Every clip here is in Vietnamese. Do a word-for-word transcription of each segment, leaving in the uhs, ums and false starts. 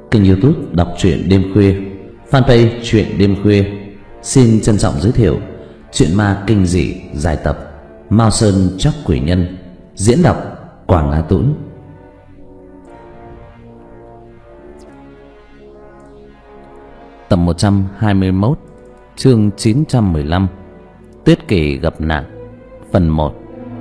kênh YouTube đọc truyện đêm khuya, fanpage truyện đêm khuya xin trân trọng giới thiệu truyện ma kinh dị dài tập Mao Sơn Tróc Quỷ Nhân, diễn đọc Quảng Á Tũng. Tập một trăm hai mươi mốt, chương chín trăm mười lăm, Tuyết Kỳ gặp nạn, phần một.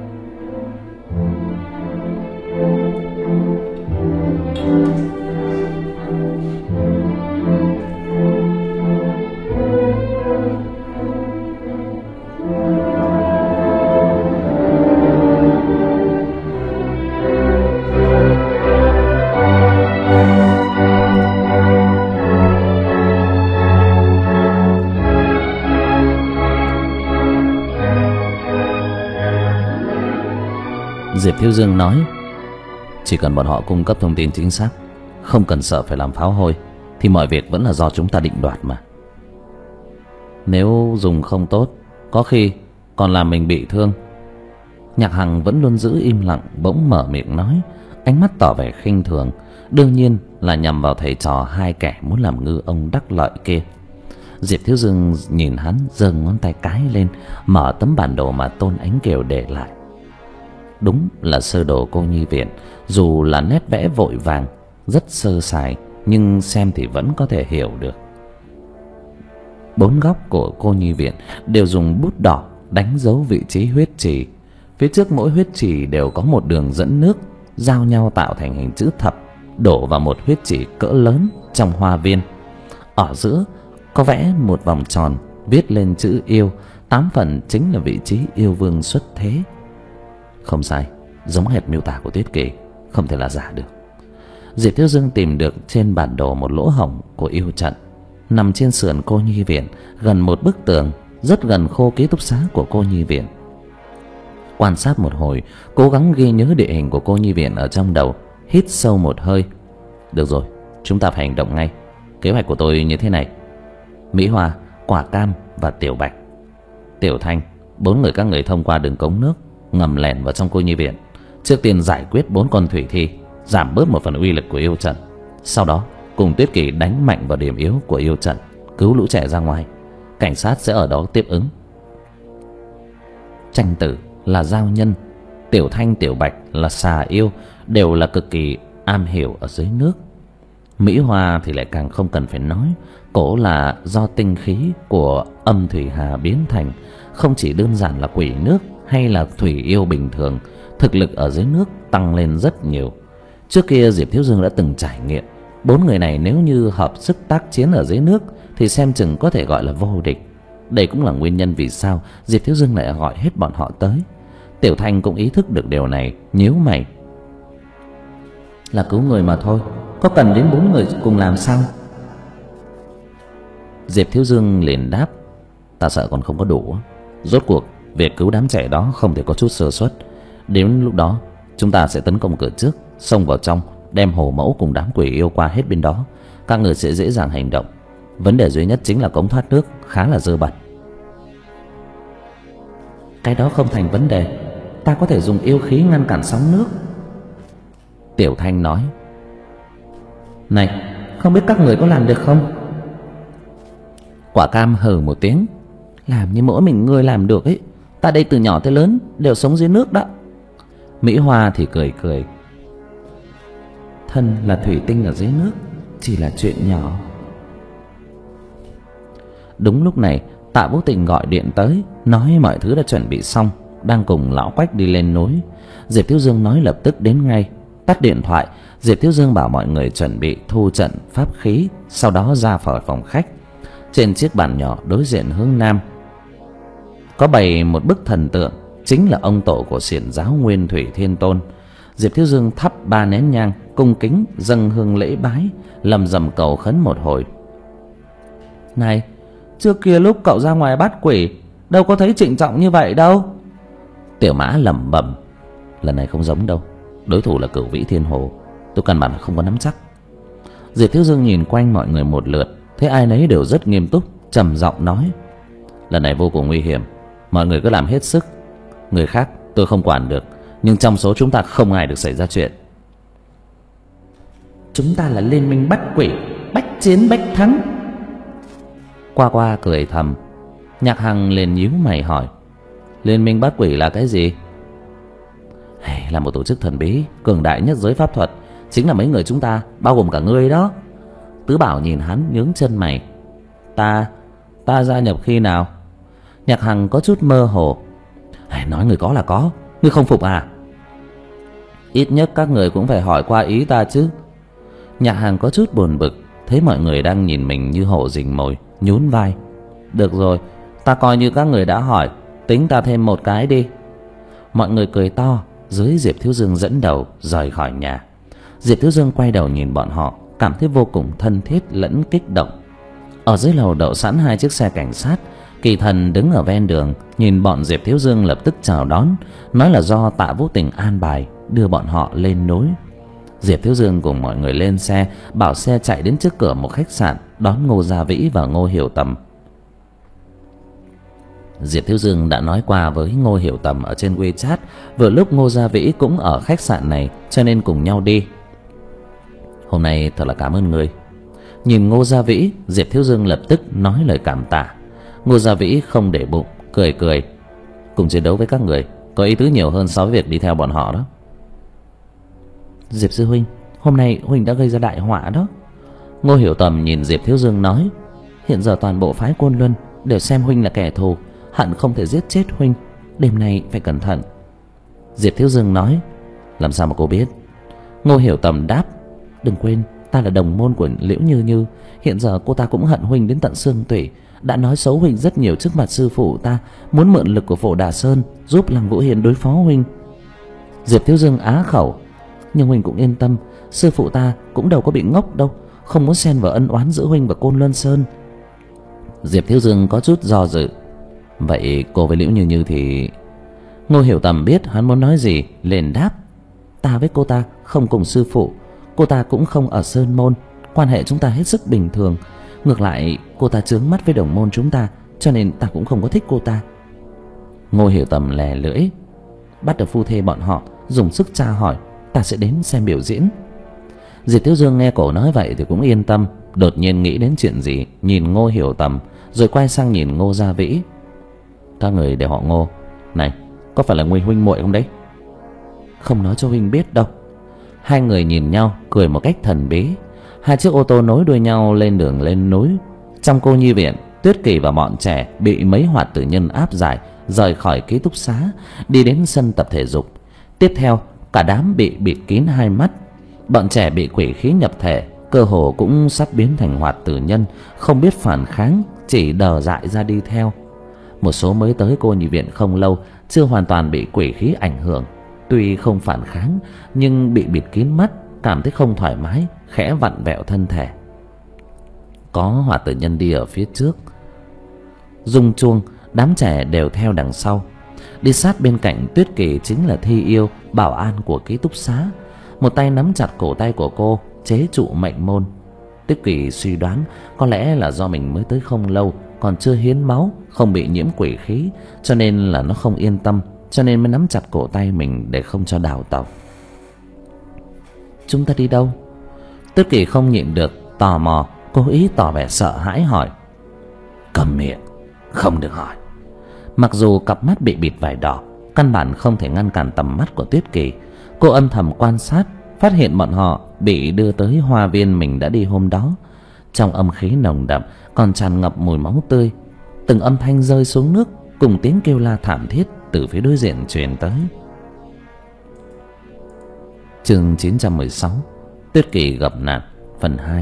Diệp Thiếu Dương nói: chỉ cần bọn họ cung cấp thông tin chính xác, không cần sợ phải làm pháo hôi, thì mọi việc vẫn là do chúng ta định đoạt mà. Nếu dùng không tốt, có khi còn làm mình bị thương. Nhạc Hằng vẫn luôn giữ im lặng, bỗng mở miệng nói, ánh mắt tỏ vẻ khinh thường, đương nhiên là nhằm vào thầy trò hai kẻ muốn làm ngư ông đắc lợi kia. Diệp Thiếu Dương nhìn hắn, giơ ngón tay cái lên, mở tấm bản đồ mà Tôn Ánh Kiều để lại. Đúng là sơ đồ cô nhi viện, dù là nét vẽ vội vàng, rất sơ sài, nhưng xem thì vẫn có thể hiểu được. Bốn góc của cô nhi viện đều dùng bút đỏ đánh dấu vị trí huyết trì. Phía trước mỗi huyết trì đều có một đường dẫn nước giao nhau tạo thành hình chữ thập, đổ vào một huyết trì cỡ lớn trong hoa viên. Ở giữa có vẽ một vòng tròn viết lên chữ yêu, tám phần chính là vị trí yêu vương xuất thế. Không sai, giống hệt miêu tả của Tuyết Kỳ, không thể là giả được. Diệp Thiếu Dương tìm được trên bản đồ một lỗ hổng của yêu trận, nằm trên sườn cô nhi viện, gần một bức tường, rất gần khu ký túc xá của cô nhi viện. Quan sát một hồi, cố gắng ghi nhớ địa hình của cô nhi viện ở trong đầu, hít sâu một hơi. Được rồi, chúng ta phải hành động ngay. Kế hoạch của tôi như thế này: Mỹ Hoa, Quả Cam và Tiểu Bạch, Tiểu Thanh, bốn người các người thông qua đường cống nước, ngầm lẻn vào trong cô nhi viện. Trước tiên giải quyết bốn con thủy thi, giảm bớt một phần uy lực của yêu trận. Sau đó cùng Tuyết Kỳ đánh mạnh vào điểm yếu của yêu trận, cứu lũ trẻ ra ngoài. Cảnh sát sẽ ở đó tiếp ứng. Tranh Tử là giao nhân, Tiểu Thanh, Tiểu Bạch là xà yêu, đều là cực kỳ am hiểu ở dưới nước. Mỹ Hoa thì lại càng không cần phải nói, cổ là do tinh khí của âm thủy hà biến thành, không chỉ đơn giản là quỷ nước hay là thủy yêu bình thường, thực lực ở dưới nước tăng lên rất nhiều. Trước kia Diệp Thiếu Dương đã từng trải nghiệm, bốn người này nếu như hợp sức tác chiến ở dưới nước thì xem chừng có thể gọi là vô địch. Đây cũng là nguyên nhân vì sao Diệp Thiếu Dương lại gọi hết bọn họ tới. Tiểu Thanh cũng ý thức được điều này, nhíu mày: là cứu người mà thôi, có cần đến bốn người cùng làm sao? Diệp Thiếu Dương liền đáp: ta sợ còn không có đủ. Rốt cuộc việc cứu đám trẻ đó không thể có chút sơ suất. Đến lúc đó chúng ta sẽ tấn công cửa trước, xông vào trong, đem Hồ Mẫu cùng đám quỷ yêu qua hết bên đó. Các người sẽ dễ dàng hành động. Vấn đề duy nhất chính là cống thoát nước khá là dơ bẩn. Cái đó không thành vấn đề, ta có thể dùng yêu khí ngăn cản sóng nước. Tiểu Thanh nói: này, không biết các người có làm được không? Quả Cam hừ một tiếng: làm như mỗi mình ngươi làm được ấy, ta đây từ nhỏ tới lớn đều sống dưới nước đó. Mỹ Hoa thì cười cười: thân là thủy tinh ở dưới nước, chỉ là chuyện nhỏ. Đúng lúc này Tạ Vũ Tình gọi điện tới, nói mọi thứ đã chuẩn bị xong, đang cùng lão Quách đi lên núi. Diệp Thiếu Dương nói lập tức đến ngay. Tắt điện thoại, Diệp Thiếu Dương bảo mọi người chuẩn bị thu trận pháp khí, sau đó ra khỏi phòng khách. Trên chiếc bàn nhỏ đối diện hướng nam có bày một bức thần tượng, chính là ông tổ của xiển giáo Nguyên Thủy Thiên Tôn. Diệp Thiếu Dương thắp ba nén nhang, cung kính dâng hương lễ bái, lầm rầm cầu khấn một hồi. Này, trước kia lúc cậu ra ngoài bắt quỷ đâu có thấy trịnh trọng như vậy đâu. Tiểu Mã lẩm bẩm: lần này không giống đâu, đối thủ là Cửu Vĩ Thiên Hồ, tôi căn bản là không có nắm chắc. Diệp Thiếu Dương nhìn quanh mọi người một lượt, thấy ai nấy đều rất nghiêm túc, trầm giọng nói: lần này vô cùng nguy hiểm, mọi người cứ làm hết sức. Người khác tôi không quản được, nhưng trong số chúng ta không ai được xảy ra chuyện. Chúng ta là liên minh bắt quỷ, bách chiến bách thắng. Qua Qua cười thầm. Nhạc Hằng liền nhíu mày hỏi: Liên minh bắt quỷ là cái gì? Hey, là một tổ chức thần bí cường đại nhất giới pháp thuật. Chính là mấy người chúng ta, bao gồm cả ngươi đó. Tứ Bảo nhìn hắn nhướng chân mày. Ta, ta gia nhập khi nào? Nhạc Hằng có chút mơ hồ. Hey, nói người có là có, ngươi không phục à? Ít nhất các người cũng phải hỏi qua ý ta chứ. Nhạc Hằng có chút buồn bực, thấy mọi người đang nhìn mình như hổ rình mồi, nhún vai. Được rồi, ta coi như các người đã hỏi, tính ta thêm một cái đi. Mọi người cười to. Dưới Diệp Thiếu Dương dẫn đầu rời khỏi nhà. Diệp Thiếu Dương quay đầu nhìn bọn họ, cảm thấy vô cùng thân thiết lẫn kích động. Ở dưới lầu đậu sẵn hai chiếc xe cảnh sát. Kỳ Thần đứng ở ven đường nhìn bọn Diệp Thiếu Dương lập tức chào đón, nói là do Tạ Vũ Tình an bài đưa bọn họ lên núi. Diệp Thiếu Dương cùng mọi người lên xe, bảo xe chạy đến trước cửa một khách sạn đón Ngô Gia Vĩ và Ngô Hiểu Tầm. Diệp Thiếu Dương đã nói qua với Ngô Hiểu Tầm ở trên WeChat, vừa lúc Ngô Gia Vĩ cũng ở khách sạn này cho nên cùng nhau đi. Hôm nay thật là cảm ơn người. Nhìn Ngô Gia Vĩ, Diệp Thiếu Dương lập tức nói lời cảm tạ. Ngô Gia Vĩ không để bụng, cười cười. Cùng chiến đấu với các người có ý tứ nhiều hơn so với việc đi theo bọn họ đó. Diệp sư huynh, hôm nay huynh đã gây ra đại họa đó. Ngô Hiểu Tầm nhìn Diệp Thiếu Dương nói. Hiện giờ toàn bộ phái Côn Luân đều xem huynh là kẻ thù, hận không thể giết chết huynh. Đêm nay phải cẩn thận. Diệp Thiếu Dương nói. Làm sao mà cô biết? Ngô Hiểu Tầm đáp. Đừng quên, ta là đồng môn của Liễu Như Như. Hiện giờ cô ta cũng hận huynh đến tận xương tủy, đã nói xấu huynh rất nhiều trước mặt sư phụ ta, muốn mượn lực của Phổ Đà Sơn giúp Lăng Vũ Hiền đối phó huynh. Diệp Thiếu Dương á khẩu. Nhưng huynh cũng yên tâm, sư phụ ta cũng đâu có bị ngốc đâu, không muốn xen vào ân oán giữa huynh và Côn Luân Sơn. Diệp Thiếu Dương có chút do dự. Vậy cô với Liễu Như Như thì... Ngô Hiểu Tầm biết hắn muốn nói gì, liền đáp. Ta với cô ta không cùng sư phụ, cô ta cũng không ở Sơn Môn, quan hệ chúng ta hết sức bình thường. Ngược lại cô ta chướng mắt với đồng môn chúng ta, cho nên ta cũng không có thích cô ta. Ngô Hiểu Tầm lè lưỡi. Bắt được phu thê bọn họ dùng sức tra hỏi, ta sẽ đến xem biểu diễn. Diệp Thiếu Dương nghe cổ nói vậy thì cũng yên tâm, đột nhiên nghĩ đến chuyện gì, nhìn Ngô Hiểu Tầm, rồi quay sang nhìn Ngô Gia Vĩ. Các người để họ Ngô này, có phải là Nguy huynh muội không đấy? Không nói cho huynh biết đâu. Hai người nhìn nhau cười một cách thần bí. Hai chiếc ô tô nối đuôi nhau lên đường lên núi. Trong cô nhi viện, Tuyết Kỳ và bọn trẻ bị mấy hoạt tử nhân áp giải rời khỏi ký túc xá, đi đến sân tập thể dục. Tiếp theo cả đám bị bịt kín hai mắt. Bọn trẻ bị quỷ khí nhập thể, cơ hồ cũng sắp biến thành hoạt tử nhân, không biết phản kháng, chỉ đờ dại ra đi theo. Một số mới tới cô nhi viện không lâu, chưa hoàn toàn bị quỷ khí ảnh hưởng, tuy không phản kháng nhưng bị bịt kín mắt, cảm thấy không thoải mái, khẽ vặn vẹo thân thể. Có hoạt tử nhân đi ở phía trước, rung chuông, đám trẻ đều theo đằng sau. Đi sát bên cạnh Tuyết Kỳ chính là Thi Yêu, bảo an của ký túc xá, một tay nắm chặt cổ tay của cô, chế trụ mệnh môn. Tuyết Kỳ suy đoán có lẽ là do mình mới tới không lâu, còn chưa hiến máu, không bị nhiễm quỷ khí, cho nên là nó không yên tâm, cho nên mới nắm chặt cổ tay mình để không cho đào tẩu. Chúng ta đi đâu? Tuyết Kỳ không nhịn được, tò mò, cố ý tỏ vẻ sợ hãi hỏi. Cầm miệng, không được hỏi. Mặc dù cặp mắt bị bịt vải đỏ, căn bản không thể ngăn cản tầm mắt của Tuyết Kỳ. Cô âm thầm quan sát, phát hiện bọn họ bị đưa tới hoa viên mình đã đi hôm đó. Trong âm khí nồng đậm còn tràn ngập mùi máu tươi. Từng âm thanh rơi xuống nước cùng tiếng kêu la thảm thiết từ phía đối diện truyền tới. Chương chín trăm mười sáu, Tuyết Kỳ gặp nạn phần hai.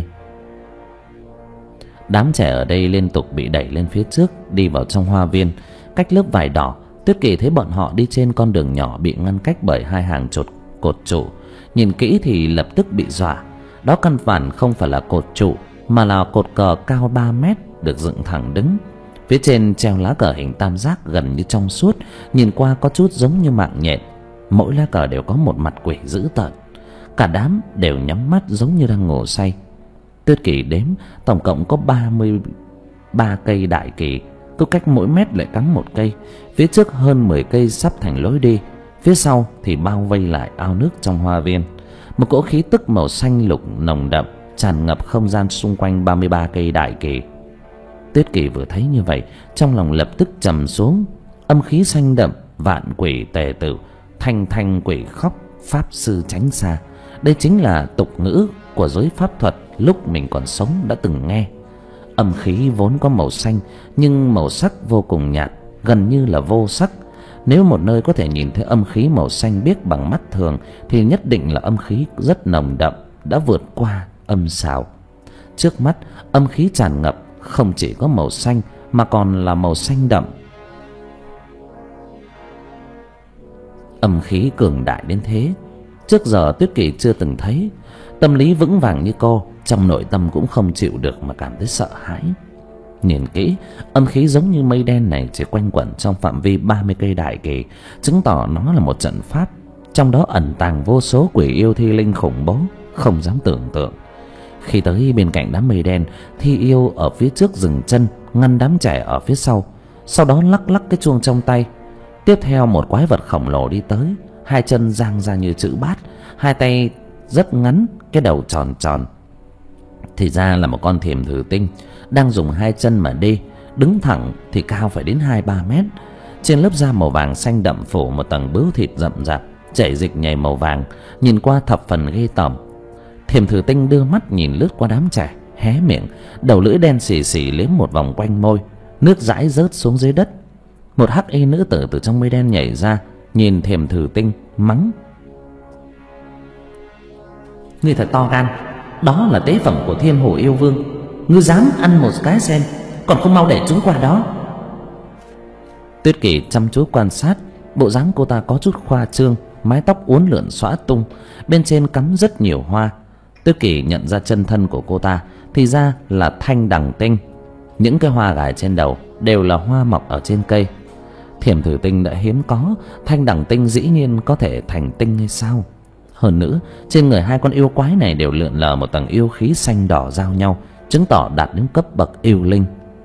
Đám trẻ ở đây liên tục bị đẩy lên phía trước, đi vào trong hoa viên. Cách lớp vải đỏ, Tuyết Kỳ thấy bọn họ đi trên con đường nhỏ bị ngăn cách bởi hai hàng chột cột trụ. Nhìn kỹ thì lập tức bị dọa. Đó căn bản không phải là cột trụ, mà là cột cờ cao ba mét được dựng thẳng đứng. Phía trên treo lá cờ hình tam giác gần như trong suốt, nhìn qua có chút giống như mạng nhện. Mỗi lá cờ đều có một mặt quỷ dữ tợn. Cả đám đều nhắm mắt giống như đang ngủ say. Tuyết Kỳ đếm tổng cộng có ba mươi ba cây đại kỳ, cứ cách mỗi mét lại cắm một cây. Phía trước hơn mười cây sắp thành lối đi, phía sau thì bao vây lại ao nước trong hoa viên. Một cỗ khí tức màu xanh lục nồng đậm tràn ngập không gian xung quanh ba mươi ba cây đại kỳ. Tuyết Kỳ vừa thấy như vậy, trong lòng lập tức trầm xuống. Âm khí xanh đậm, vạn quỷ tề tử, thanh thanh quỷ khóc, pháp sư tránh xa. Đây chính là tục ngữ của giới pháp thuật lúc mình còn sống đã từng nghe. Âm khí vốn có màu xanh, nhưng màu sắc vô cùng nhạt, gần như là vô sắc. Nếu một nơi có thể nhìn thấy âm khí màu xanh biếc bằng mắt thường thì nhất định là âm khí rất nồng đậm, đã vượt qua âm xào. Trước mắt, âm khí tràn ngập không chỉ có màu xanh mà còn là màu xanh đậm. Âm khí cường đại đến thế, trước giờ Tuyết Kỳ chưa từng thấy. Tâm lý vững vàng như cô, trong nội tâm cũng không chịu được mà cảm thấy sợ hãi. Nhìn kỹ, âm khí giống như mây đen này chỉ quanh quẩn trong phạm vi ba mươi cây đại kỳ, chứng tỏ nó là một trận pháp, trong đó ẩn tàng vô số quỷ yêu thi linh khủng bố, không dám tưởng tượng. Khi tới bên cạnh đám mây đen, thi yêu ở phía trước dừng chân, ngăn đám trẻ ở phía sau, sau đó lắc lắc cái chuông trong tay. Tiếp theo một quái vật khổng lồ đi tới, hai chân dang ra như chữ bát, hai tay rất ngắn, cái đầu tròn tròn. Thì ra là một con thiềm thử tinh, đang dùng hai chân mà đi, đứng thẳng thì cao phải đến hai ba mét. Trên lớp da màu vàng xanh đậm phủ một tầng bướu thịt rậm rạp, chảy dịch nhầy màu vàng, nhìn qua thập phần ghê tởm. Thiềm thử tinh đưa mắt nhìn lướt qua đám trẻ, hé miệng, đầu lưỡi đen xì xì liếm một vòng quanh môi, nước dãi rớt xuống dưới đất. Một hắc y nữ tử từ trong mây đen nhảy ra, nhìn thiềm thử tinh mắng: "Ngươi thật to gan, đó là tế phẩm của Thiên Hồ Yêu Vương, ngươi dám ăn một cái xem, còn không mau để chúng qua đó." Tuyết Kỳ chăm chú quan sát, bộ dáng cô ta có chút khoa trương, mái tóc uốn lượn xõa tung, bên trên cắm rất nhiều hoa. Tuyết Kỳ nhận ra chân thân của cô ta, thì ra là thanh đằng tinh. Những cái hoa gài trên đầu đều là hoa mọc ở trên cây. Thiềm thử tinh đã hiếm có, thanh đằng tinh dĩ nhiên có thể thành tinh hay sao? Hơn nữa, trên người hai con yêu quái này đều lượn lờ một tầng yêu khí xanh đỏ giao nhau, chứng tỏ đạt đến cấp bậc yêu linh.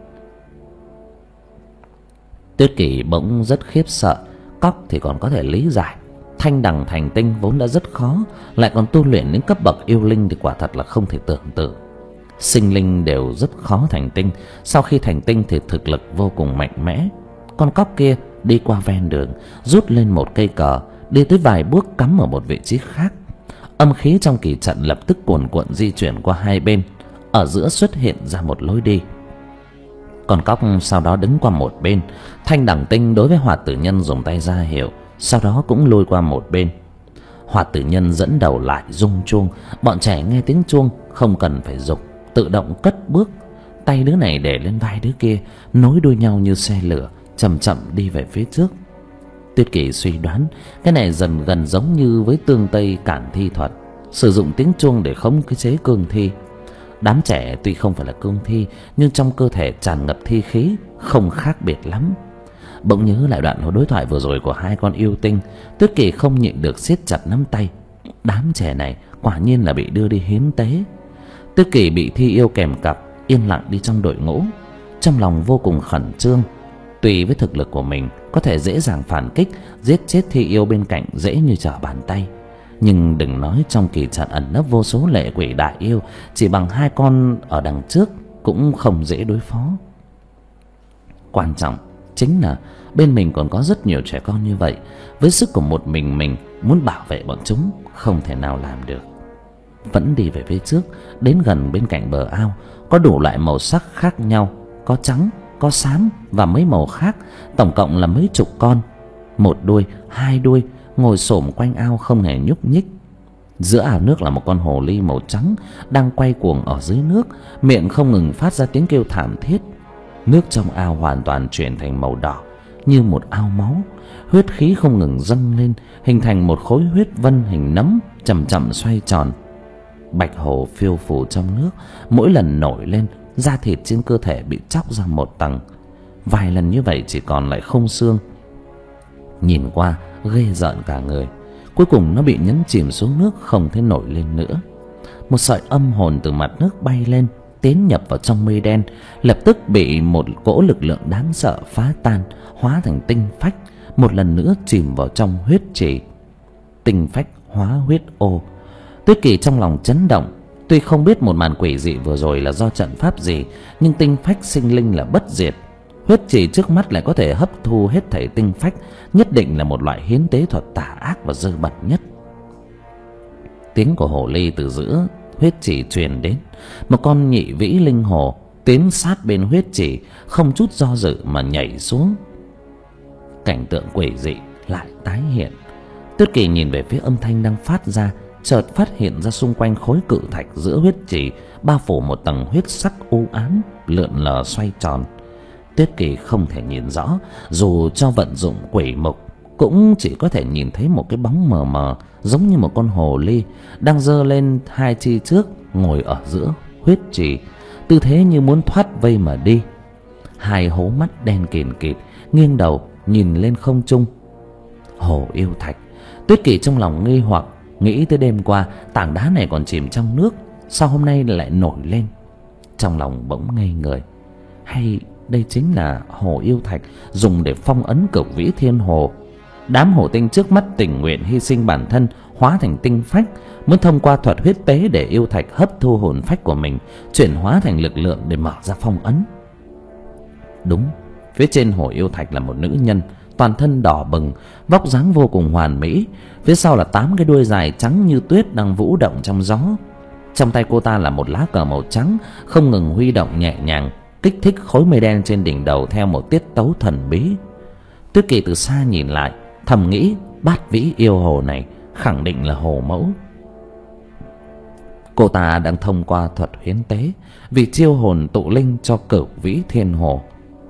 Tuyết Kỳ bỗng rất khiếp sợ. Cóc thì còn có thể lý giải, thanh đằng thành tinh vốn đã rất khó, lại còn tu luyện đến cấp bậc yêu linh thì quả thật là không thể tưởng tượng. Sinh linh đều rất khó thành tinh, sau khi thành tinh thì thực lực vô cùng mạnh mẽ. Con cóc kia đi qua ven đường, rút lên một cây cờ, đi tới vài bước cắm ở một vị trí khác. Âm khí trong kỳ trận lập tức cuồn cuộn di chuyển qua hai bên, ở giữa xuất hiện ra một lối đi. Con cóc sau đó đứng qua một bên. Thanh đằng tinh đối với Hoạt Tử Nhân dùng tay ra hiệu, sau đó cũng lùi qua một bên. Hoạt Tử Nhân dẫn đầu lại rung chuông. Bọn trẻ nghe tiếng chuông không cần phải giục, tự động cất bước, tay đứa này để lên vai đứa kia, nối đuôi nhau như xe lửa, chậm chậm đi về phía trước. Tuyết Kỳ suy đoán cái này dần gần giống như với tương Tây Cản Thi thuật, sử dụng tiếng chuông để khống chế cương thi. Đám trẻ tuy không phải là cương thi, nhưng trong cơ thể tràn ngập thi khí, không khác biệt lắm. Bỗng nhớ lại đoạn đối thoại vừa rồi của hai con yêu tinh, Tuyết Kỳ không nhịn được siết chặt nắm tay. Đám trẻ này quả nhiên là bị đưa đi hiến tế. Tuyết Kỳ bị thi yêu kèm cặp, yên lặng đi trong đội ngũ, trong lòng vô cùng khẩn trương. Tùy với thực lực của mình có thể dễ dàng phản kích, giết chết thi yêu bên cạnh dễ như trở bàn tay, nhưng đừng nói trong kỳ trận ẩn nấp vô số lệ quỷ đại yêu, chỉ bằng hai con ở đằng trước cũng không dễ đối phó. Quan trọng chính là bên mình còn có rất nhiều trẻ con như vậy, với sức của một mình mình muốn bảo vệ bọn chúng không thể nào làm được. Vẫn đi về phía trước, đến gần bên cạnh bờ ao, có đủ loại màu sắc khác nhau, có trắng, có xám và mấy màu khác, tổng cộng là mấy chục con. Một đuôi, hai đuôi, ngồi xổm quanh ao không hề nhúc nhích. Giữa ao nước là một con hồ ly màu trắng đang quay cuồng ở dưới nước, miệng không ngừng phát ra tiếng kêu thảm thiết. Nước trong ao hoàn toàn chuyển thành màu đỏ như một ao máu, huyết khí không ngừng dâng lên, hình thành một khối huyết vân hình nấm chậm chậm xoay tròn. Bạch hồ phiêu phù trong nước, mỗi lần nổi lên, da thịt trên cơ thể bị chóc ra một tầng. Vài lần như vậy chỉ còn lại không xương, nhìn qua ghê rợn cả người. Cuối cùng nó bị nhấn chìm xuống nước, không thể nổi lên nữa. Một sợi âm hồn từ mặt nước bay lên, tiến nhập vào trong mây đen, lập tức bị một cỗ lực lượng đáng sợ phá tan, hóa thành tinh phách, một lần nữa chìm vào trong huyết trì. Tinh phách hóa huyết ô, Tuyết Kỳ trong lòng chấn động. Tuy không biết một màn quỷ dị vừa rồi là do trận pháp gì, nhưng tinh phách sinh linh là bất diệt. Huyết trì trước mắt lại có thể hấp thu hết thảy tinh phách, nhất định là một loại hiến tế thuật tà ác và dơ bẩn nhất. Tiếng của hồ ly từ giữa huyết trì truyền đến. Một con nhị vĩ linh hồ tiến sát bên huyết trì, không chút do dự mà nhảy xuống. Cảnh tượng quỷ dị lại tái hiện. Tuyết Kỳ nhìn về phía âm thanh đang phát ra, chợt phát hiện ra xung quanh khối cự thạch giữa huyết trì bao phủ một tầng huyết sắc u ám lượn lờ xoay tròn. Tuyết Kỳ không thể nhìn rõ, dù cho vận dụng quỷ mục cũng chỉ có thể nhìn thấy một cái bóng mờ mờ, giống như một con hồ ly đang giơ lên hai chi trước, ngồi ở giữa huyết trì, tư thế như muốn thoát vây mà đi. Hai hố mắt đen kịt kịt, nghiêng đầu nhìn lên không trung. Hồ yêu thạch. Tuyết Kỳ trong lòng nghi hoặc, nghĩ tới đêm qua tảng đá này còn chìm trong nước, sao hôm nay lại nổi lên? Trong lòng bỗng ngây người. Hay đây chính là hồ yêu thạch dùng để phong ấn Cực Vĩ Thiên Hồ? Đám hổ tinh trước mắt tình nguyện hy sinh bản thân, hóa thành tinh phách, muốn thông qua thuật huyết tế để yêu thạch hấp thu hồn phách của mình, chuyển hóa thành lực lượng để mở ra phong ấn. Đúng, phía trên hồ yêu thạch là một nữ nhân, toàn thân đỏ bừng, vóc dáng vô cùng hoàn mỹ. Phía sau là tám cái đuôi dài trắng như tuyết đang vũ động trong gió. Trong tay cô ta là một lá cờ màu trắng, không ngừng huy động nhẹ nhàng, kích thích khối mây đen trên đỉnh đầu theo một tiết tấu thần bí. Tuyết Kỳ từ xa nhìn lại, thầm nghĩ bát vĩ yêu hồ này khẳng định là hồ mẫu. Cô ta đang thông qua thuật hiến tế vì chiêu hồn tụ linh cho Cửu Vĩ Thiên Hồ.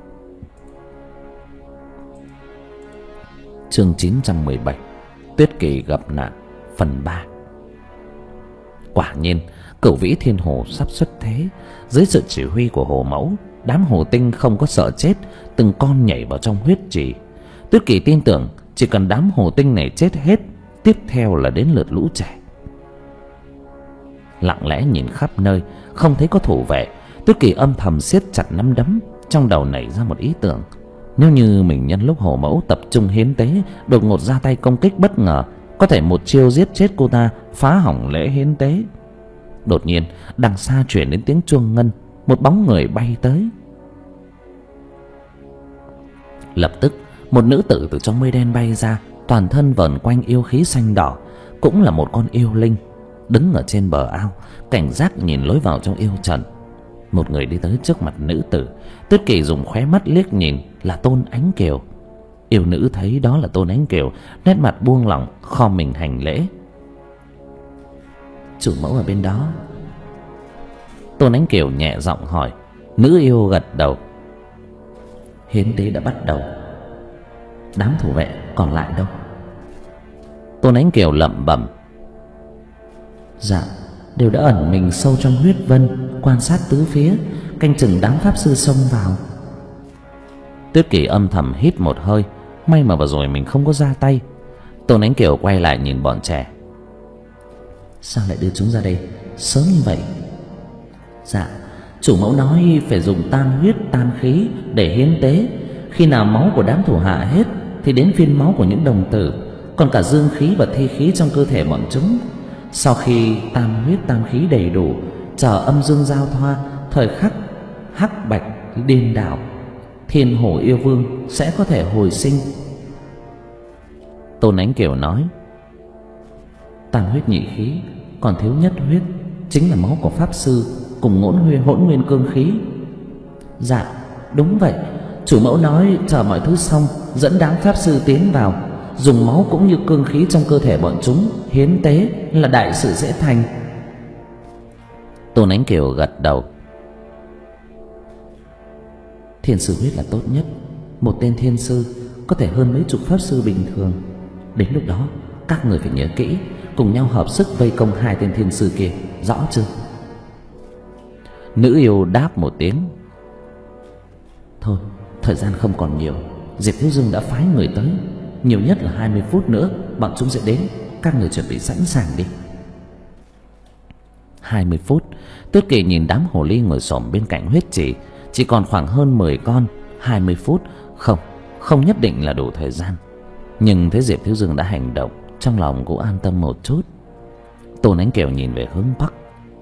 Chương chín trăm mười bảy, Tuyết Kỳ gặp nạn, phần ba. Quả nhiên Cửu Vĩ Thiên Hồ sắp xuất thế. Dưới sự chỉ huy của hồ mẫu, đám hồ tinh không có sợ chết, từng con nhảy vào trong huyết trì. Tuyết Kỳ tin tưởng chỉ cần đám hồ tinh này chết hết, tiếp theo là đến lượt lũ trẻ. Lặng lẽ nhìn khắp nơi, không thấy có thủ vệ. Tuyết Kỳ âm thầm siết chặt nắm đấm, trong đầu nảy ra một ý tưởng. Nếu như mình nhân lúc hồ mẫu tập trung hiến tế đột ngột ra tay công kích bất ngờ, có thể một chiêu giết chết cô ta, phá hỏng lễ hiến tế. Đột nhiên đằng xa truyền đến tiếng chuông ngân, một bóng người bay tới. Lập tức một nữ tử từ trong mây đen bay ra, toàn thân vờn quanh yêu khí xanh đỏ, cũng là một con yêu linh, đứng ở trên bờ ao, cảnh giác nhìn lối vào trong yêu trần. Một người đi tới trước mặt nữ tử. Tuyết Kỳ dùng khóe mắt liếc nhìn, là Tôn Ánh Kiều. Yêu nữ thấy đó là Tôn Ánh Kiều, nét mặt buông lỏng, khom mình hành lễ. Chủ mẫu ở bên đó. Tôn Ánh Kiều nhẹ giọng hỏi. Nữ yêu gật đầu. Hiến tế đã bắt đầu. Đám thủ vệ còn lại đâu? Tôn Ánh Kiều lẩm bẩm. Dạ, đều đã ẩn mình sâu trong huyết vân, quan sát tứ phía, canh chừng đám pháp sư xông vào. Tuyết Kỳ âm thầm hít một hơi, may mà vừa rồi mình không có ra tay. Tôn Ánh Kiều quay lại nhìn bọn trẻ. Sao lại đưa chúng ra đây sớm như vậy? Dạ, chủ mẫu nói phải dùng tan huyết tan khí để hiến tế. Khi nào máu của đám thủ hạ hết thì đến phiên máu của những đồng tử, còn cả dương khí và thi khí trong cơ thể bọn chúng. Sau khi tam huyết tam khí đầy đủ, chờ âm dương giao thoa, thời khắc hắc bạch điên đảo, Thiên Hổ yêu vương sẽ có thể hồi sinh. Tôn Ánh Kiều nói. Tam huyết nhị khí, còn thiếu nhất huyết, chính là máu của pháp sư cùng ngỗn huyết hỗn nguyên cương khí. Dạ, đúng vậy. Chủ mẫu nói chờ mọi thứ xong, dẫn đám pháp sư tiến vào, dùng máu cũng như cương khí trong cơ thể bọn chúng hiến tế là đại sự dễ thành. Tôn Ánh Kiều gật đầu. Thiên sư huyết là tốt nhất. Một tên thiên sư có thể hơn mấy chục pháp sư bình thường. Đến lúc đó các người phải nhớ kỹ, cùng nhau hợp sức vây công hai tên thiên sư kia, rõ chưa? Nữ yêu đáp một tiếng. Thôi, thời gian không còn nhiều. Diệp Thiếu Dương đã phái người tới, nhiều nhất là hai mươi phút nữa bọn chúng sẽ đến. Các người chuẩn bị sẵn sàng đi. Hai mươi phút. Tuyết Kỳ nhìn đám hồ ly ngồi xổm bên cạnh huyết trì, chỉ còn khoảng hơn mười con. Hai mươi phút không, không nhất định là đủ thời gian. Nhưng thấy Diệp Thiếu Dương đã hành động, trong lòng cũng an tâm một chút. Tôn Ánh Kiều nhìn về hướng bắc.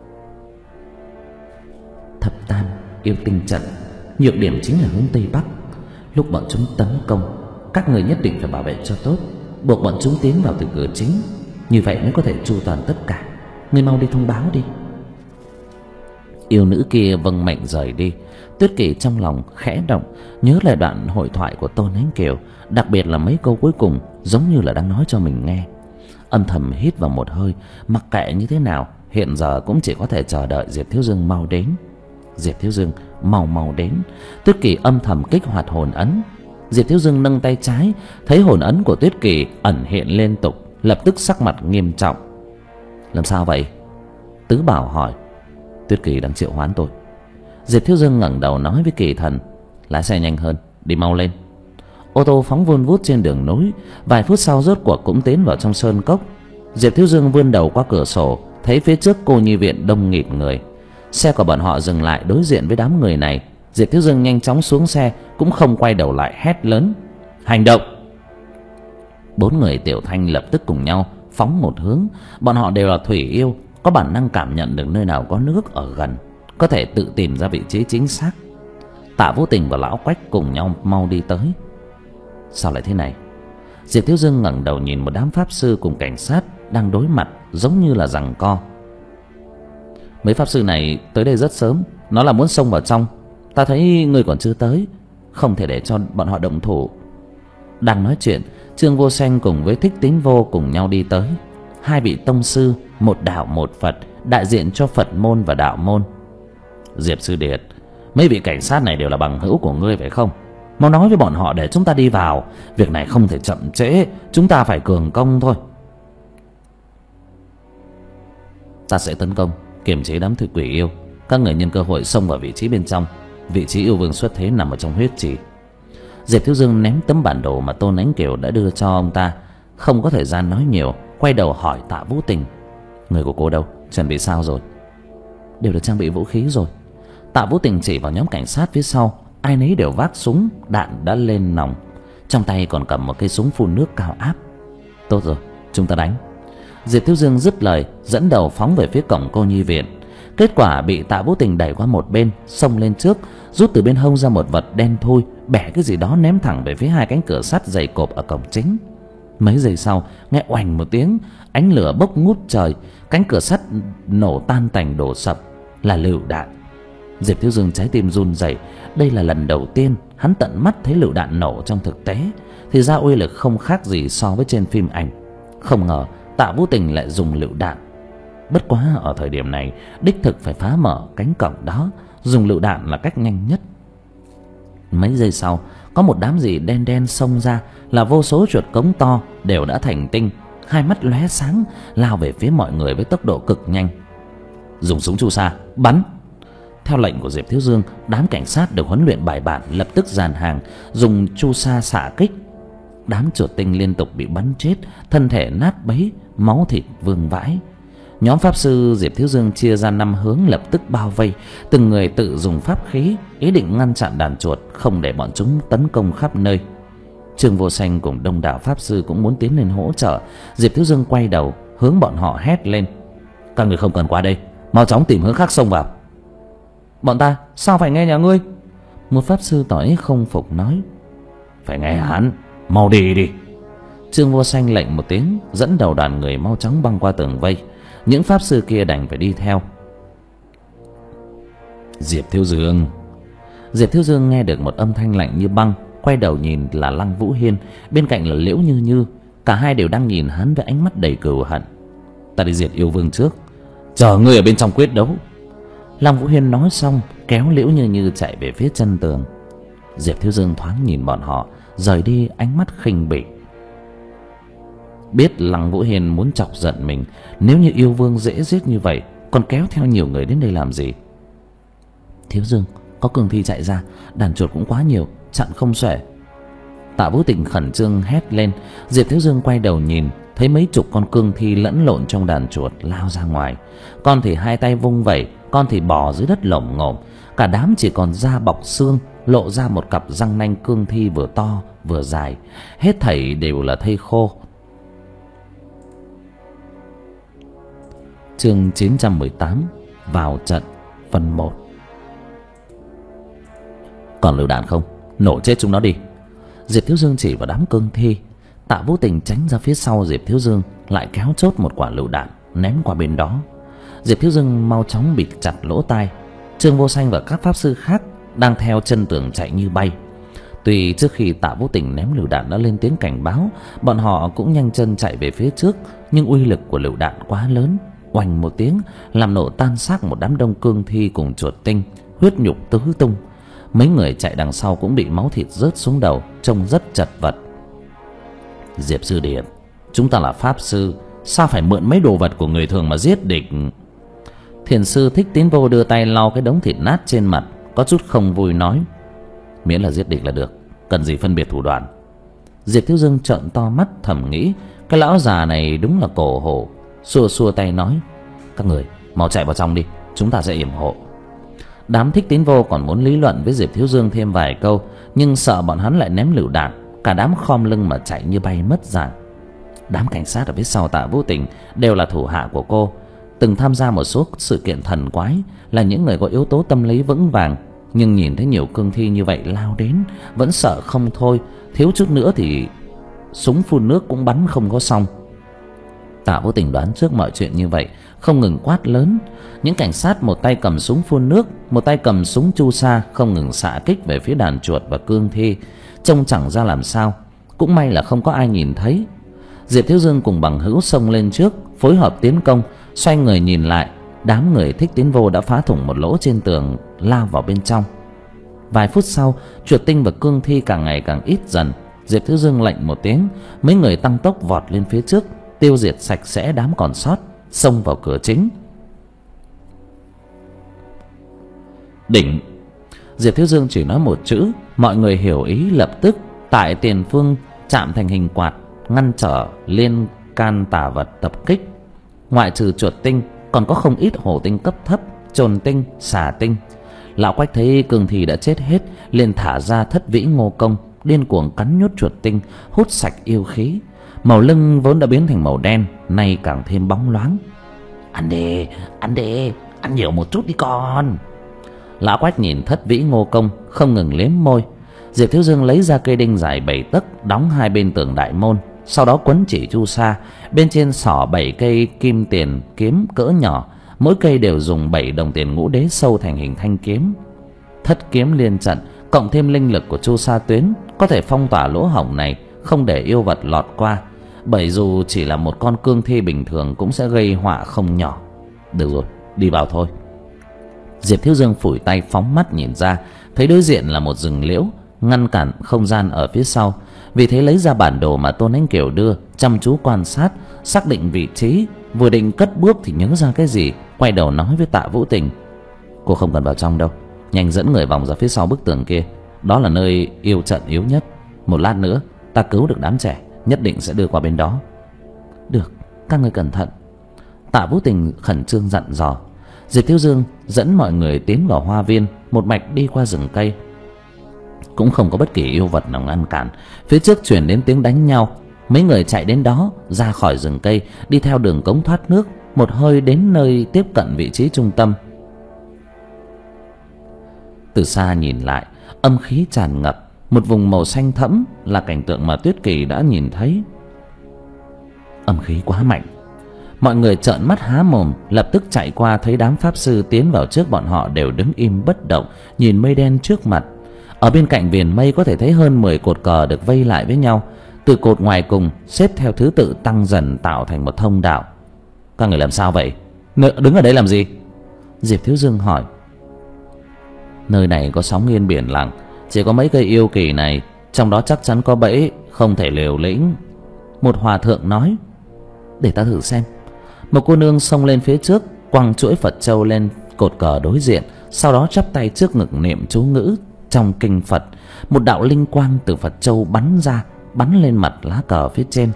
Thập tam yêu tinh trận, nhược điểm chính là hướng tây bắc. Lúc bọn chúng tấn công, các người nhất định phải bảo vệ cho tốt, buộc bọn chúng tiến vào từ cửa chính, như vậy mới có thể chu toàn tất cả. Ngươi mau đi thông báo đi. Yêu nữ kia vâng mệnh rời đi. Tuyết Kỳ trong lòng khẽ động, nhớ lại đoạn hội thoại của Tôn Ánh Kiều, đặc biệt là mấy câu cuối cùng giống như là đang nói cho mình nghe. Âm thầm hít vào một hơi, mặc kệ như thế nào, hiện giờ cũng chỉ có thể chờ đợi Diệp Thiếu Dương mau đến. Diệp Thiếu Dương mau mau đến. Tuyết Kỳ âm thầm kích hoạt hồn ấn. Diệp Thiếu Dương nâng tay trái, thấy hồn ấn của Tuyết Kỳ ẩn hiện liên tục, lập tức sắc mặt nghiêm trọng. Làm sao vậy? Tứ Bảo hỏi. Tuyết Kỳ đang triệu hoán tôi. Diệp Thiếu Dương ngẩng đầu nói với Kỳ Thần, lái xe nhanh hơn, đi mau lên. Ô tô phóng vun vút trên đường núi, vài phút sau rốt cuộc cũng tiến vào trong sơn cốc. Diệp Thiếu Dương vươn đầu qua cửa sổ, thấy phía trước Cô Nhi Viện đông nghịt người. Xe của bọn họ dừng lại đối diện với đám người này. Diệp Thiếu Dương nhanh chóng xuống xe, cũng không quay đầu lại, hét lớn, hành động. Bốn người Tiểu Thanh lập tức cùng nhau phóng một hướng. Bọn họ đều là thủy yêu, có bản năng cảm nhận được nơi nào có nước ở gần, có thể tự tìm ra vị trí chính xác. Tạ Vũ Tình và Lão Quách cùng nhau mau đi tới. Sao lại thế này? Diệp Thiếu Dương ngẩng đầu nhìn một đám pháp sư cùng cảnh sát đang đối mặt, giống như là giằng co. Mấy pháp sư này tới đây rất sớm, nó là muốn xông vào trong. Ta thấy người còn chưa tới, không thể để cho bọn họ động thủ. Đang nói chuyện, Trương Vô Sanh cùng với Thích Tín Vô cùng nhau đi tới. Hai vị tông sư, một đạo một Phật, đại diện cho Phật môn và đạo môn. Diệp Sư Điệt, mấy vị cảnh sát này đều là bằng hữu của ngươi phải không? Mau nói với bọn họ để chúng ta đi vào. Việc này không thể chậm trễ, chúng ta phải cường công thôi. Ta sẽ tấn công, kiềm chế đám thực quỷ yêu. Các người nhân cơ hội xông vào vị trí bên trong. Vị trí yêu vương xuất thế nằm ở trong huyết trì. Diệp Thiếu Dương ném tấm bản đồ mà Tôn Ánh Kiều đã đưa cho ông ta, không có thời gian nói nhiều, quay đầu hỏi Tạ Vũ Tình, người của cô đâu, chuẩn bị sao rồi? Đều được trang bị vũ khí rồi. Tạ Vũ Tình chỉ vào nhóm cảnh sát phía sau, ai nấy đều vác súng, đạn đã lên nòng, trong tay còn cầm một cây súng phun nước cao áp. Tốt rồi, chúng ta đánh. Diệp Thiếu Dương dứt lời, dẫn đầu phóng về phía cổng Cô Nhi Viện. Kết quả bị Tạ Vũ Tình đẩy qua một bên, xông lên trước, rút từ bên hông ra một vật đen thui, bẻ cái gì đó ném thẳng về phía hai cánh cửa sắt dày cộp ở cổng chính. Mấy giây sau, nghe oành một tiếng, ánh lửa bốc ngút trời, cánh cửa sắt nổ tan tành đổ sập, là lựu đạn. Diệp Thiếu Dương trái tim run rẩy, đây là lần đầu tiên hắn tận mắt thấy lựu đạn nổ trong thực tế, thì ra uy lực không khác gì so với trên phim ảnh. Không ngờ Tạ Vũ Tình lại dùng lựu đạn. Bất quá ở thời điểm này, đích thực phải phá mở cánh cổng đó, dùng lựu đạn là cách nhanh nhất. Mấy giây sau, có một đám gì đen đen xông ra, là vô số chuột cống to đều đã thành tinh, hai mắt lóe sáng, lao về phía mọi người với tốc độ cực nhanh. Dùng súng chu sa bắn. Theo lệnh của Diệp Thiếu Dương, đám cảnh sát được huấn luyện bài bản lập tức dàn hàng, dùng chu sa xạ kích. Đám chuột tinh liên tục bị bắn chết, thân thể nát bấy, máu thịt vương vãi. Nhóm pháp sư Diệp Thiếu Dương chia ra năm hướng lập tức bao vây, từng người tự dùng pháp khí, ý định ngăn chặn đàn chuột, không để bọn chúng tấn công khắp nơi. Trương Vô Sanh cùng đông đảo pháp sư cũng muốn tiến lên hỗ trợ. Diệp Thiếu Dương quay đầu hướng bọn họ hét lên, các người không cần qua đây, mau chóng tìm hướng khác xông vào. Bọn ta sao phải nghe nhà ngươi? Một pháp sư tỏ ý không phục nói. Phải nghe hắn, mau đi đi. Trương Vô Sanh lệnh một tiếng, dẫn đầu đoàn người mau chóng băng qua tường vây. Những pháp sư kia đành phải đi theo. Diệp Thiếu Dương. Diệp Thiếu Dương nghe được một âm thanh lạnh như băng, quay đầu nhìn là Lăng Vũ Hiên, bên cạnh là Liễu Như Như. Cả hai đều đang nhìn hắn với ánh mắt đầy cừu hận. Ta đi diệt yêu vương trước, chờ ngươi ở bên trong quyết đấu. Lăng Vũ Hiên nói xong, kéo Liễu Như Như chạy về phía chân tường. Diệp Thiếu Dương thoáng nhìn bọn họ, rời đi ánh mắt khinh bỉ. Biết Lăng Vũ Hiên muốn chọc giận mình, nếu như yêu vương dễ giết như vậy, còn kéo theo nhiều người đến đây làm gì? Thiếu Dương, có cường thi chạy ra, đàn chuột cũng quá nhiều, chặn không xuể. Tạ Vũ Tình khẩn trương hét lên. Diệp Thiếu Dương quay đầu nhìn, thấy mấy chục con cương thi lẫn lộn trong đàn chuột lao ra ngoài. Con thì hai tay vung vẩy, con thì bò dưới đất lổm ngổm. Cả đám chỉ còn da bọc xương, lộ ra một cặp răng nanh cương thi vừa to vừa dài, hết thảy đều là thây khô. Chương chín trăm mười tám. Vào trận phần một. Còn lựu đạn không? Nổ chết chúng nó đi. Diệp Thiếu Dương chỉ vào đám cương thi. Tạ Vũ Tình tránh ra phía sau Diệp Thiếu Dương, lại kéo chốt một quả lựu đạn ném qua bên đó. Diệp Thiếu Dương mau chóng bịt chặt lỗ tai. Trương Vô Sanh và các pháp sư khác đang theo chân tường chạy như bay. Tuy trước khi Tạ Vũ Tình ném lựu đạn đã lên tiếng cảnh báo, bọn họ cũng nhanh chân chạy về phía trước, nhưng uy lực của lựu đạn quá lớn, oanh một tiếng làm nổ tan xác một đám đông cương thi cùng chuột tinh, huyết nhục tứ tung. Mấy người chạy đằng sau cũng bị máu thịt rớt xuống đầu, trông rất chật vật. Diệp sư điệp, chúng ta là pháp sư, sao phải mượn mấy đồ vật của người thường mà giết địch? Thiền sư Thích Tín Vô đưa tay lau cái đống thịt nát trên mặt, có chút không vui nói: miễn là giết địch là được, cần gì phân biệt thủ đoạn. Diệp Thiếu Dương trợn to mắt thầm nghĩ, cái lão già này đúng là cổ hổ. Xua xua tay nói: các người mau chạy vào trong đi, chúng ta sẽ yểm hộ. Đám Thích Tín Vô còn muốn lý luận với Diệp Thiếu Dương thêm vài câu, nhưng sợ bọn hắn lại ném lựu đạn, cả đám khom lưng mà chạy như bay mất dạng. Đám cảnh sát ở phía sau Tạ Vũ Tình đều là thủ hạ của cô, từng tham gia một số sự kiện thần quái, là những người có yếu tố tâm lý vững vàng, nhưng nhìn thấy nhiều cương thi như vậy lao đến vẫn sợ không thôi, thiếu chút nữa thì súng phun nước cũng bắn không có xong. Tạ Vũ Tình đoán trước mọi chuyện như vậy, không ngừng quát lớn. Những cảnh sát một tay cầm súng phun nước, một tay cầm súng chu sa, không ngừng xạ kích về phía đàn chuột và cương thi, trông chẳng ra làm sao. Cũng may là không có ai nhìn thấy. Diệp Thiếu Dương cùng bằng hữu xông lên trước, phối hợp tiến công. Xoay người nhìn lại, đám người Thích Tín Vô đã phá thủng một lỗ trên tường, lao vào bên trong. Vài phút sau, chuột tinh và cương thi càng ngày càng ít dần. Diệp Thiếu Dương lệnh một tiếng, mấy người tăng tốc vọt lên phía trước, tiêu diệt sạch sẽ đám còn sót, xông vào cửa chính. Đỉnh. Diệp Thiếu Dương chỉ nói một chữ, mọi người hiểu ý lập tức. Tại tiền phương chạm thành hình quạt, ngăn trở liên can tà vật tập kích. Ngoại trừ chuột tinh, còn có không ít hổ tinh cấp thấp, trồn tinh, xà tinh. Lão Quách thấy cương thi đã chết hết, liền thả ra Thất Vĩ Ngô Công, điên cuồng cắn nhốt chuột tinh, hút sạch yêu khí. Màu lưng vốn đã biến thành màu đen, nay càng thêm bóng loáng. Ăn đi, ăn đi, ăn nhiều một chút đi con. Lão Quách nhìn Thất Vĩ Ngô Công, không ngừng liếm môi. Diệp Thiếu Dương lấy ra cây đinh dài bảy tấc, đóng hai bên tường đại môn, sau đó quấn chỉ chu sa, bên trên xỏ bảy cây kim tiền kiếm cỡ nhỏ, mỗi cây đều dùng bảy đồng tiền ngũ đế sâu thành hình thanh kiếm. Thất kiếm liên trận cộng thêm linh lực của chu sa tuyến, có thể phong tỏa lỗ hổng này, không để yêu vật lọt qua. Bởi dù chỉ là một con cương thi bình thường cũng sẽ gây họa không nhỏ. Được rồi, đi vào thôi. Diệp Thiếu Dương phủi tay phóng mắt nhìn ra, thấy đối diện là một rừng liễu, ngăn cản không gian ở phía sau. Vì thế lấy ra bản đồ mà Tôn Ánh Kiều đưa, chăm chú quan sát, xác định vị trí. Vừa định cất bước thì nhớ ra cái gì, quay đầu nói với Tạ Vũ Tình: cô không cần vào trong đâu, nhanh dẫn người vòng ra phía sau bức tường kia. Đó là nơi yêu trận yếu nhất. Một lát nữa ta cứu được đám trẻ, nhất định sẽ đưa qua bên đó. Được, các người cẩn thận. Tạ Vũ Tình khẩn trương dặn dò. Diệp Thiếu Dương dẫn mọi người tiến vào hoa viên, một mạch đi qua rừng cây. Cũng không có bất kỳ yêu vật nào ngăn cản. Phía trước truyền đến tiếng đánh nhau. Mấy người chạy đến đó, ra khỏi rừng cây, đi theo đường cống thoát nước, một hơi đến nơi tiếp cận vị trí trung tâm. Từ xa nhìn lại, âm khí tràn ngập, một vùng màu xanh thẫm là cảnh tượng mà Tuyết Kỳ đã nhìn thấy. Âm khí quá mạnh. Mọi người trợn mắt há mồm, lập tức chạy qua, thấy đám pháp sư tiến vào trước bọn họ đều đứng im bất động, nhìn mây đen trước mặt. Ở bên cạnh viền mây có thể thấy hơn mười cột cờ được vây lại với nhau, từ cột ngoài cùng xếp theo thứ tự tăng dần tạo thành một thông đạo. Các người làm sao vậy? N- đứng ở đây làm gì? Diệp Thiếu Dương hỏi. Nơi này có sóng yên biển lặng, chỉ có mấy cây yêu kỳ này, trong đó chắc chắn có bẫy, không thể liều lĩnh. Một hòa thượng nói. Để ta thử xem. Một cô nương xông lên phía trước, quăng chuỗi Phật châu lên cột cờ đối diện, sau đó chắp tay trước ngực niệm chú ngữ trong kinh Phật. Một đạo linh quang từ Phật châu bắn ra, bắn lên mặt lá cờ phía trên.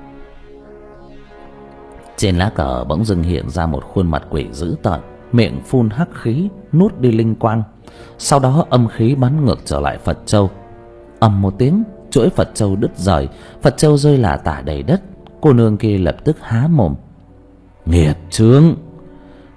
Trên lá cờ bỗng dưng hiện ra một khuôn mặt quỷ dữ tợn, miệng phun hắc khí, nuốt đi linh quang. Sau đó âm khí bắn ngược trở lại Phật châu. Ầm một tiếng, chuỗi Phật châu đứt rời, Phật châu rơi lả tả đầy đất. Cô nương kia lập tức há mồm. Nghiệt chướng,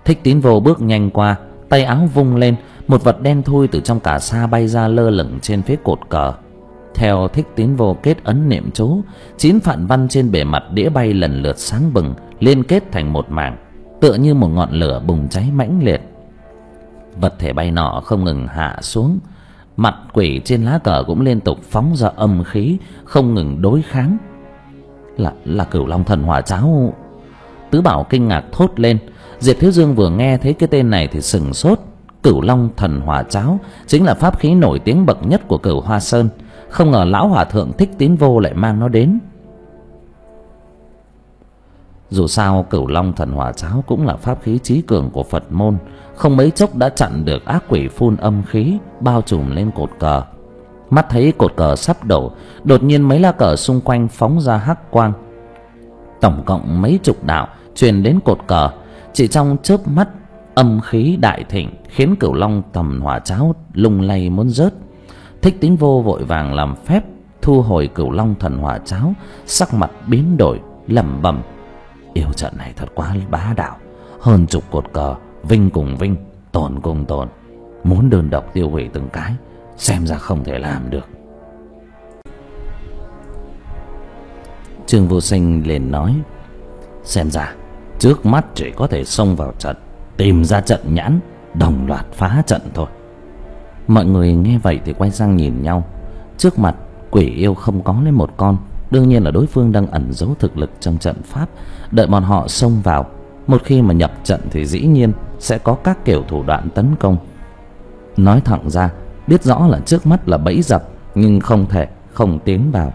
Thích Tín Vô bước nhanh qua, tay áo vung lên, một vật đen thui từ trong cả sa bay ra lơ lửng trên phía cột cờ. Theo Thích Tín Vô kết ấn niệm chú, chín phạn văn trên bề mặt đĩa bay lần lượt sáng bừng, liên kết thành một mảng, tựa như một ngọn lửa bùng cháy mãnh liệt. Vật thể bay nọ không ngừng hạ xuống, mặt quỷ trên lá cờ cũng liên tục phóng ra âm khí, không ngừng đối kháng. Là là Cửu Long Thần Hỏa Cháo. Tứ Bảo kinh ngạc thốt lên. Diệp Thiếu Dương vừa nghe thấy cái tên này thì sừng sốt. Cửu Long Thần Hỏa Cháo chính là pháp khí nổi tiếng bậc nhất của Cửu Hoa Sơn. Không ngờ lão hòa thượng Thích Tín Vô lại mang nó đến. Dù sao Cửu Long Thần Hỏa Cháo cũng là pháp khí chí cường của Phật môn, không mấy chốc đã chặn được ác quỷ phun âm khí bao trùm lên cột cờ. Mắt thấy cột cờ sắp đổ, đột nhiên mấy lá cờ xung quanh phóng ra hắc quang. Tổng cộng mấy chục đạo truyền đến cột cờ. Chỉ trong chớp mắt, âm khí đại thịnh khiến Cửu Long Thần Hỏa Cháo lung lay muốn rớt. Thích Tín Vô vội vàng làm phép thu hồi Cửu Long Thần Hỏa Cháo, sắc mặt biến đổi, lẩm bẩm: yêu trận này thật quá bá đạo, hơn chục cột cờ, vinh cùng vinh, tổn cùng tổn, muốn đơn độc tiêu hủy từng cái, xem ra không thể làm được. Trương Vô Sinh liền nói: xem ra trước mắt chỉ có thể xông vào trận, tìm ra trận nhãn, đồng loạt phá trận thôi. Mọi người nghe vậy thì quay sang nhìn nhau. Trước mặt quỷ yêu không có lấy một con, đương nhiên là đối phương đang ẩn giấu thực lực trong trận pháp, đợi bọn họ xông vào. Một khi mà nhập trận thì dĩ nhiên sẽ có các kiểu thủ đoạn tấn công. Nói thẳng ra, biết rõ là trước mắt là bẫy dập, nhưng không thể không tiến vào.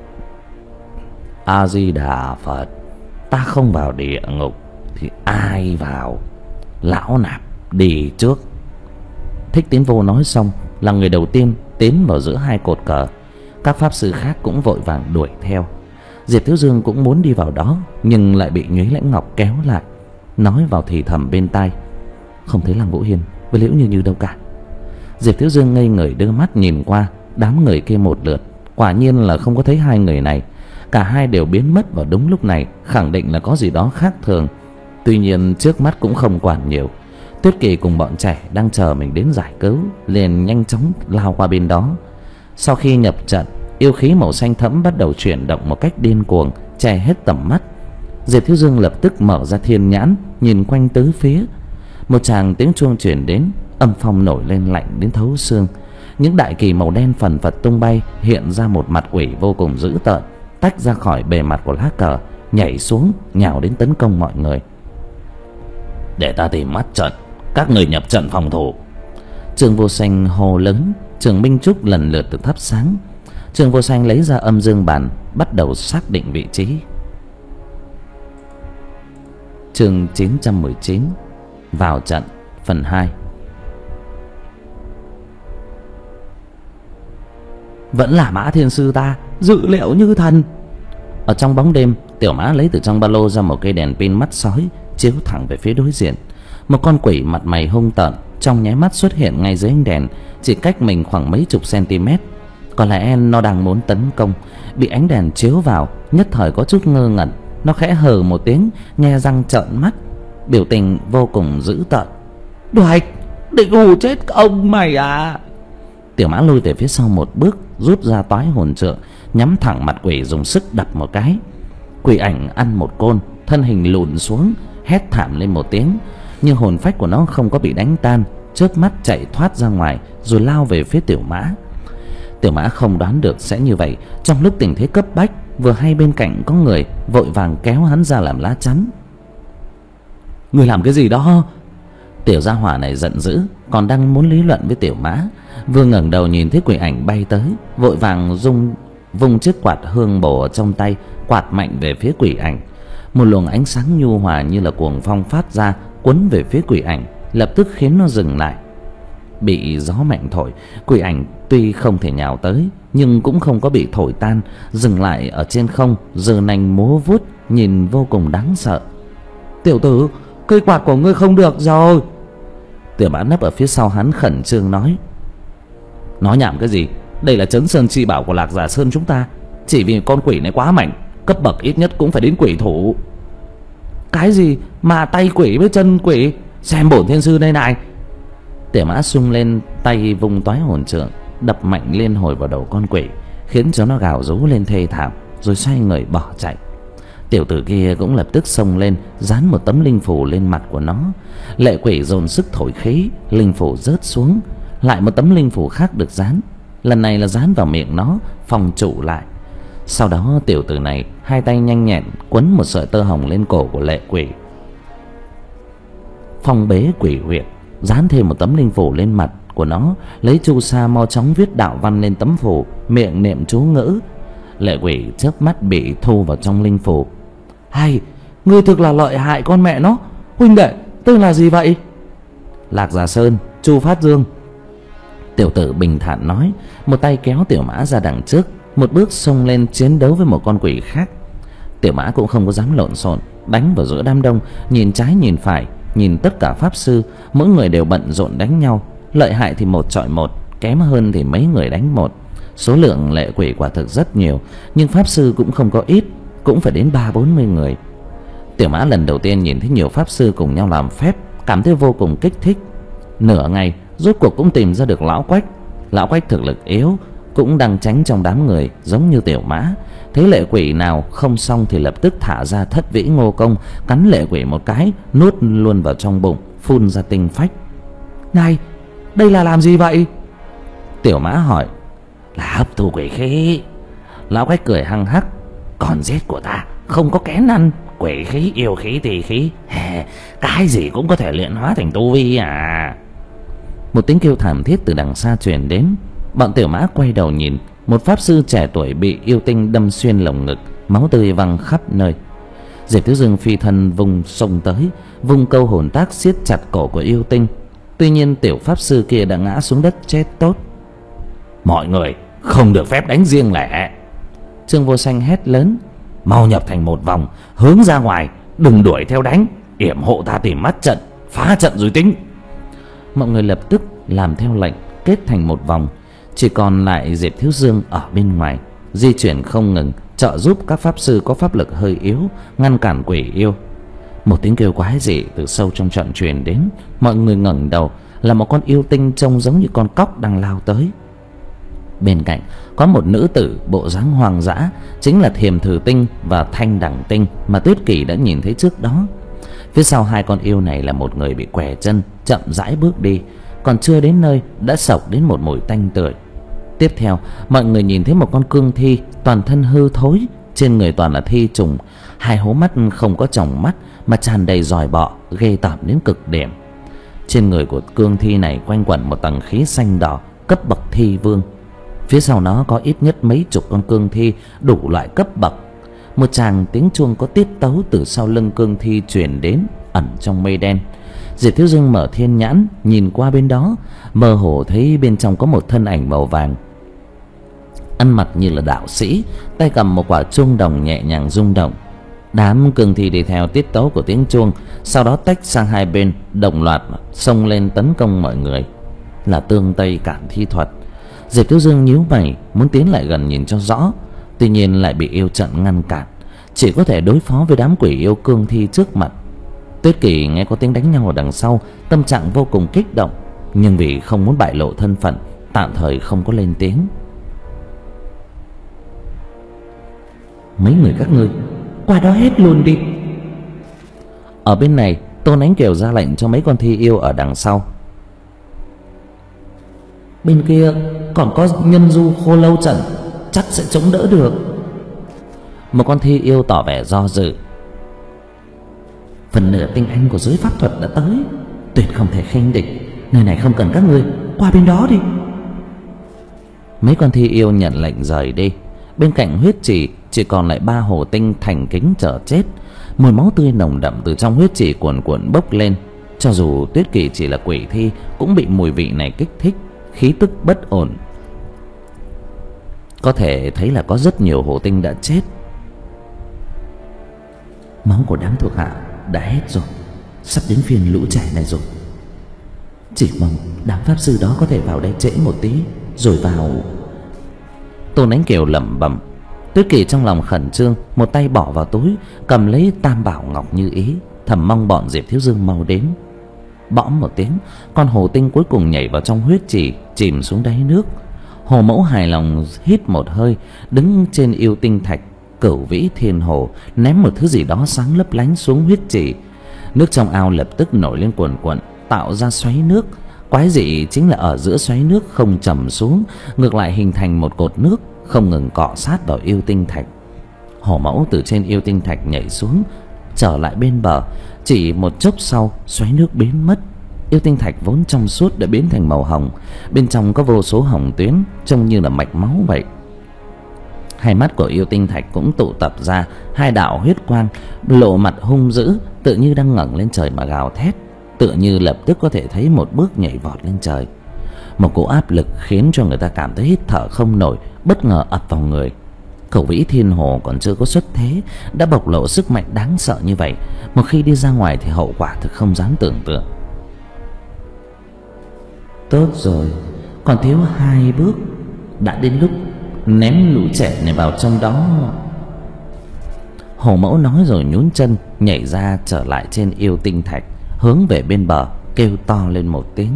A Di Đà Phật, ta không vào địa ngục thì ai vào? Lão nạp đi trước. Thích Tín Vô nói xong là người đầu tiên tiến vào giữa hai cột cờ. Các pháp sư khác cũng vội vàng đuổi theo. Diệp Thiếu Dương cũng muốn đi vào đó, nhưng lại bị Nhuế Lãnh Ngọc kéo lại, nói vào thì thầm bên tai: không thấy Lăng Vũ Hiên với Liễu Như Như đâu cả. Diệp Thiếu Dương ngây người đưa mắt nhìn qua đám người kia một lượt, quả nhiên là không có thấy hai người này. Cả hai đều biến mất vào đúng lúc này, khẳng định là có gì đó khác thường. Tuy nhiên trước mắt cũng không quản nhiều. Tuyết Kỳ cùng bọn trẻ đang chờ mình đến giải cứu, liền nhanh chóng lao qua bên đó. Sau khi nhập trận, yêu khí màu xanh thẫm bắt đầu chuyển động một cách điên cuồng, che hết tầm mắt. Diệp Thiếu Dương lập tức mở ra thiên nhãn, nhìn quanh tứ phía. Một tràng tiếng chuông truyền đến, âm phong nổi lên lạnh đến thấu xương. Những đại kỳ màu đen phần phật tung bay, hiện ra một mặt quỷ vô cùng dữ tợn, tách ra khỏi bề mặt của lá cờ, nhảy xuống nhào đến tấn công mọi người. Để ta tìm mắt trận, các người nhập trận phòng thủ. Trương Vô Sinh hô lớn. Trường minh trúc lần lượt được thắp sáng. Trương Vô Sinh lấy ra âm dương bàn, bắt đầu xác định vị trí. Chương chín trăm mười chín, vào trận phần hai. Vẫn là Mã Thiên Sư ta, dự liệu như thần. Ở trong bóng đêm, Tiểu Mã lấy từ trong ba lô ra một cây đèn pin mắt sói, chiếu thẳng về phía đối diện. Một con quỷ mặt mày hung tợn trong nháy mắt xuất hiện ngay dưới ánh đèn, chỉ cách mình khoảng mấy chục cm. Có lẽ nó đang muốn tấn công, bị ánh đèn chiếu vào, nhất thời có chút ngơ ngẩn. Nó khẽ hừ một tiếng, nhe răng trợn mắt, biểu tình vô cùng dữ tợn. Đoạch, định hù chết ông mày à? Tiểu Mã lùi về phía sau một bước, rút ra toái hồn trượng, nhắm thẳng mặt quỷ dùng sức đập một cái. Quỷ ảnh ăn một côn, thân hình lùn xuống, hét thảm lên một tiếng, nhưng hồn phách của nó không có bị đánh tan, chớp mắt chạy thoát ra ngoài rồi lao về phía Tiểu Mã. Tiểu Mã không đoán được sẽ như vậy. Trong lúc tình thế cấp bách, vừa hay bên cạnh có người, vội vàng kéo hắn ra làm lá chắn. Người làm cái gì đó? Tiểu gia hỏa này giận dữ, còn đang muốn lý luận với Tiểu Mã, vừa ngẩng đầu nhìn thấy quỷ ảnh bay tới, vội vàng dung vung chiếc quạt hương bổ ở trong tay, quạt mạnh về phía quỷ ảnh. Một luồng ánh sáng nhu hòa như là cuồng phong phát ra, quấn về phía quỷ ảnh, lập tức khiến nó dừng lại. Bị gió mạnh thổi, quỷ ảnh tuy không thể nhào tới, nhưng cũng không có bị thổi tan, dừng lại ở trên không, giơ nanh múa vuốt, nhìn vô cùng đáng sợ. Tiểu tử, cây quạt của ngươi không được rồi. Tiểu Mã nấp ở phía sau hắn khẩn trương nói. Nói nhảm cái gì? Đây là trấn sơn chi bảo của Lạc Giả Sơn chúng ta. Chỉ vì con quỷ này quá mạnh, cấp bậc ít nhất cũng phải đến quỷ thủ. Cái gì mà tay quỷ với chân quỷ? xem bổn thiên sư đây này. Tiểu Mã sung lên tay vung toái hồn trượng đập mạnh liên hồi vào đầu con quỷ, khiến cho nó gào rú lên thê thảm, rồi xoay người bỏ chạy. Tiểu tử kia cũng lập tức xông lên, dán một tấm linh phù lên mặt của nó. Lệ quỷ dồn sức thổi khí, linh phù rớt xuống. Lại một tấm linh phù khác được dán, lần này là dán vào miệng nó, phòng trụ lại. Sau đó tiểu tử này hai tay nhanh nhẹn quấn một sợi tơ hồng lên cổ của lệ quỷ, phong bế quỷ huyệt, dán thêm một tấm linh phù lên mặt của nó, lấy chu sa mau chóng viết đạo văn lên tấm phù, miệng niệm chú ngữ. Lệ quỷ chớp mắt bị thu vào trong linh phù. Hay, ngươi thực là lợi hại con mẹ nó. Huynh đệ tên là gì vậy? Lạc Giả Sơn, Chu Phát Dương. Tiểu tử bình thản nói, một tay kéo Tiểu Mã ra đằng trước, một bước xông lên chiến đấu với một con quỷ khác. Tiểu Mã cũng không có dám lộn xộn, đánh vào giữa đám đông, nhìn trái nhìn phải, nhìn tất cả pháp sư, mỗi người đều bận rộn đánh nhau. Lợi hại thì một chọi một, kém hơn thì mấy người đánh một. Số lượng lệ quỷ quả thực rất nhiều, nhưng pháp sư cũng không có ít, cũng phải đến ba bốn mươi người. Tiểu Mã lần đầu tiên nhìn thấy nhiều pháp sư cùng nhau làm phép, cảm thấy vô cùng kích thích. Nửa ngày rốt cuộc cũng tìm ra được lão Quách. Lão Quách thực lực yếu, cũng đang tránh trong đám người giống như Tiểu Mã. Thấy lệ quỷ nào không xong thì lập tức thả ra thất vĩ ngô công, cắn lệ quỷ một cái, nuốt luôn vào trong bụng, phun ra tinh phách. Này, đây là làm gì vậy? Tiểu Mã hỏi. Là hấp thu quỷ khí. Lão Quách cười hăng hắc. Con giết của ta không có kén ăn. Quỷ khí, yêu khí, tỳ khí, cái gì cũng có thể luyện hóa thành tu vi à. Một tiếng kêu thảm thiết từ đằng xa truyền đến. Bọn Tiểu Mã quay đầu nhìn, một pháp sư trẻ tuổi bị yêu tinh đâm xuyên lồng ngực, máu tươi văng khắp nơi. Diệp Thiếu Dương phi thân vùng xông tới, vùng câu hồn tác siết chặt cổ của yêu tinh. Tuy nhiên tiểu pháp sư kia đã ngã xuống đất chết tốt. Mọi người không được phép đánh riêng lẻ. Trương Vô Sanh hét lớn. Mau nhập thành một vòng, hướng ra ngoài, đừng đuổi theo đánh, yểm hộ ta tìm mắt trận, phá trận rồi tính. Mọi người lập tức làm theo lệnh, kết thành một vòng. Chỉ còn lại Diệp Thiếu Dương ở bên ngoài, di chuyển không ngừng, trợ giúp các pháp sư có pháp lực hơi yếu, ngăn cản quỷ yêu. Một tiếng kêu quái dị từ sâu trong trận truyền đến. Mọi người ngẩng đầu, là một con yêu tinh trông giống như con cóc đang lao tới. Bên cạnh có một nữ tử bộ dáng hoang dã, chính là Thiềm Thử Tinh và Thanh Đẳng Tinh mà Tuyết Kỳ đã nhìn thấy trước đó. Phía sau hai con yêu này là một người bị què chân, chậm rãi bước đi, còn chưa đến nơi đã xộc đến một mùi tanh tưởi. Tiếp theo mọi người nhìn thấy một con cương thi, toàn thân hư thối, trên người toàn là thi trùng, hai hố mắt không có tròng mắt mà tràn đầy giòi bọ, ghê tởm đến cực điểm. Trên người của cương thi này quanh quẩn một tầng khí xanh đỏ, cấp bậc thi vương. Phía sau nó có ít nhất mấy chục con cương thi đủ loại cấp bậc. Một tràng tiếng chuông có tiết tấu từ sau lưng cương thi truyền đến, ẩn trong mây đen. Diệp Thiếu Dương mở thiên nhãn nhìn qua bên đó, mơ hồ thấy bên trong có một thân ảnh màu vàng, ăn mặc như là đạo sĩ, tay cầm một quả chuông đồng nhẹ nhàng rung động. Đám cương thi đi theo tiết tấu của tiếng chuông, sau đó tách sang hai bên, đồng loạt xông lên tấn công mọi người. Là tương tây cản thi thuật. Diệp Thiếu Dương nhíu mày muốn tiến lại gần nhìn cho rõ, tuy nhiên lại bị yêu trận ngăn cản, chỉ có thể đối phó với đám quỷ yêu cương thi trước mặt. Tuyết Kỳ nghe có tiếng đánh nhau ở đằng sau, tâm trạng vô cùng kích động, nhưng vì không muốn bại lộ thân phận, tạm thời không có lên tiếng. Mấy người các ngươi qua đó hết luôn đi. Ở bên này Tôn Ánh Kiều ra lệnh cho mấy con thi yêu ở đằng sau. Bên kia còn có nhân du khô lâu trận, chắc sẽ chống đỡ được. Một con thi yêu tỏ vẻ do dự. Phần nửa tinh anh của giới pháp thuật đã tới, tuyệt không thể khinh địch. Nơi này không cần các ngươi, qua bên đó đi. Mấy con thi yêu nhận lệnh rời đi. Bên cạnh huyết trì chỉ còn lại ba hồ tinh thành kính chờ chết. Mùi máu tươi nồng đậm từ trong huyết trì cuồn cuộn bốc lên. Cho dù Tuyết Kỳ chỉ là quỷ thi cũng bị mùi vị này kích thích, khí tức bất ổn. Có thể thấy là có rất nhiều hồ tinh đã chết. Máu của đám thuộc hạ đã hết rồi, sắp đến phiên lũ trẻ này rồi. Chỉ mong đám pháp sư đó có thể vào đây trễ một tí rồi vào. Tôn Ánh Kiều lẩm bẩm. Tuyết Kỳ trong lòng khẩn trương, một tay bỏ vào túi cầm lấy tam bảo ngọc như ý, thầm mong bọn Diệp Thiếu Dương mau đến. Bõm một tiếng, con hồ tinh cuối cùng nhảy vào trong huyết trì, chìm xuống đáy nước. Hồ mẫu hài lòng hít một hơi, đứng trên yêu tinh thạch Cửu Vĩ Thiên Hồ, ném một thứ gì đó sáng lấp lánh xuống huyết trì. Nước trong ao lập tức nổi lên cuồn cuộn, tạo ra xoáy nước. Quái dị chính là ở giữa xoáy nước không trầm xuống, ngược lại hình thành một cột nước không ngừng cọ sát vào yêu tinh thạch. Hồ mẫu từ trên yêu tinh thạch nhảy xuống, trở lại bên bờ. Chỉ một chốc sau, xoáy nước biến mất. Yêu tinh thạch vốn trong suốt đã biến thành màu hồng, bên trong có vô số hồng tuyến trông như là mạch máu vậy. Hai mắt của yêu tinh thạch cũng tụ tập ra hai đạo huyết quang, lộ mặt hung dữ, tự như đang ngẩng lên trời mà gào thét, tựa như lập tức có thể thấy một bước nhảy vọt lên trời. Một cỗ áp lực khiến cho người ta cảm thấy hít thở không nổi, bất ngờ ập vào người. Cửu Vĩ Thiên Hồ còn chưa có xuất thế đã bộc lộ sức mạnh đáng sợ như vậy, một khi đi ra ngoài thì hậu quả thực không dám tưởng tượng. Tốt rồi, còn thiếu hai bước, đã đến lúc ném lũ trẻ này vào trong đó. Hồ mẫu nói rồi nhún chân nhảy ra, trở lại trên yêu tinh thạch, hướng về bên bờ, kêu to lên một tiếng.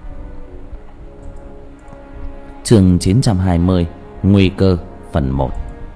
Chương chín trăm hai mươi, nguy cơ phần một.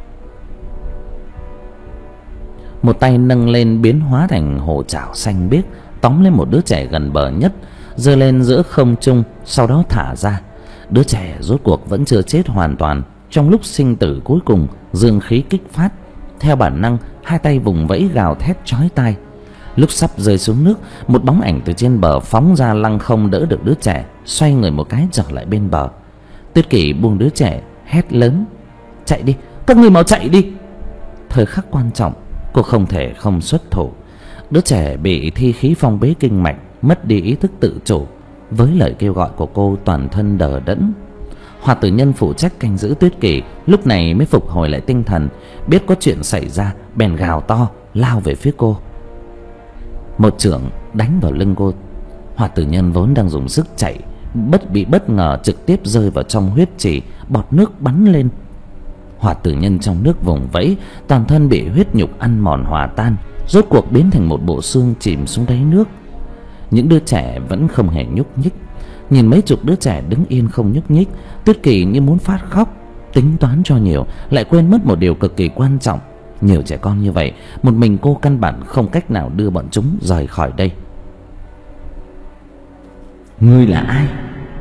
Một tay nâng lên biến hóa thành hồ chảo xanh biếc, tóm lên một đứa trẻ gần bờ nhất, giơ lên giữa không trung, sau đó thả ra. Đứa trẻ rốt cuộc vẫn chưa chết hoàn toàn. Trong lúc sinh tử cuối cùng, dương khí kích phát, theo bản năng hai tay vùng vẫy gào thét chói tai. Lúc sắp rơi xuống nước, một bóng ảnh từ trên bờ phóng ra, lăng không đỡ được đứa trẻ, xoay người một cái trở lại bên bờ. Tuyết Kỷ buông đứa trẻ, hét lớn: chạy đi, các ngươi mau chạy đi. Thời khắc quan trọng, cô không thể không xuất thủ. Đứa trẻ bị thi khí phong bế kinh mạch, mất đi ý thức tự chủ. Với lời kêu gọi của cô, toàn thân đờ đẫn. Hoạt Tử Nhân phụ trách canh giữ Tuyết Kỷ lúc này mới phục hồi lại tinh thần, biết có chuyện xảy ra, bèn gào to lao về phía cô. Một chưởng đánh vào lưng cô. Hoạt Tử Nhân vốn đang dùng sức chạy, bất bị bất ngờ trực tiếp rơi vào trong huyết trì, bọt nước bắn lên. Hoạt Tử Nhân trong nước vùng vẫy, toàn thân bị huyết nhục ăn mòn hòa tan, rốt cuộc biến thành một bộ xương chìm xuống đáy nước. Những đứa trẻ vẫn không hề nhúc nhích. Nhìn mấy chục đứa trẻ đứng yên không nhúc nhích, Tuyết Kỷ như muốn phát khóc. Tính toán cho nhiều, lại quên mất một điều cực kỳ quan trọng. Nhiều trẻ con như vậy, một mình cô căn bản không cách nào đưa bọn chúng rời khỏi đây. Ngươi là ai?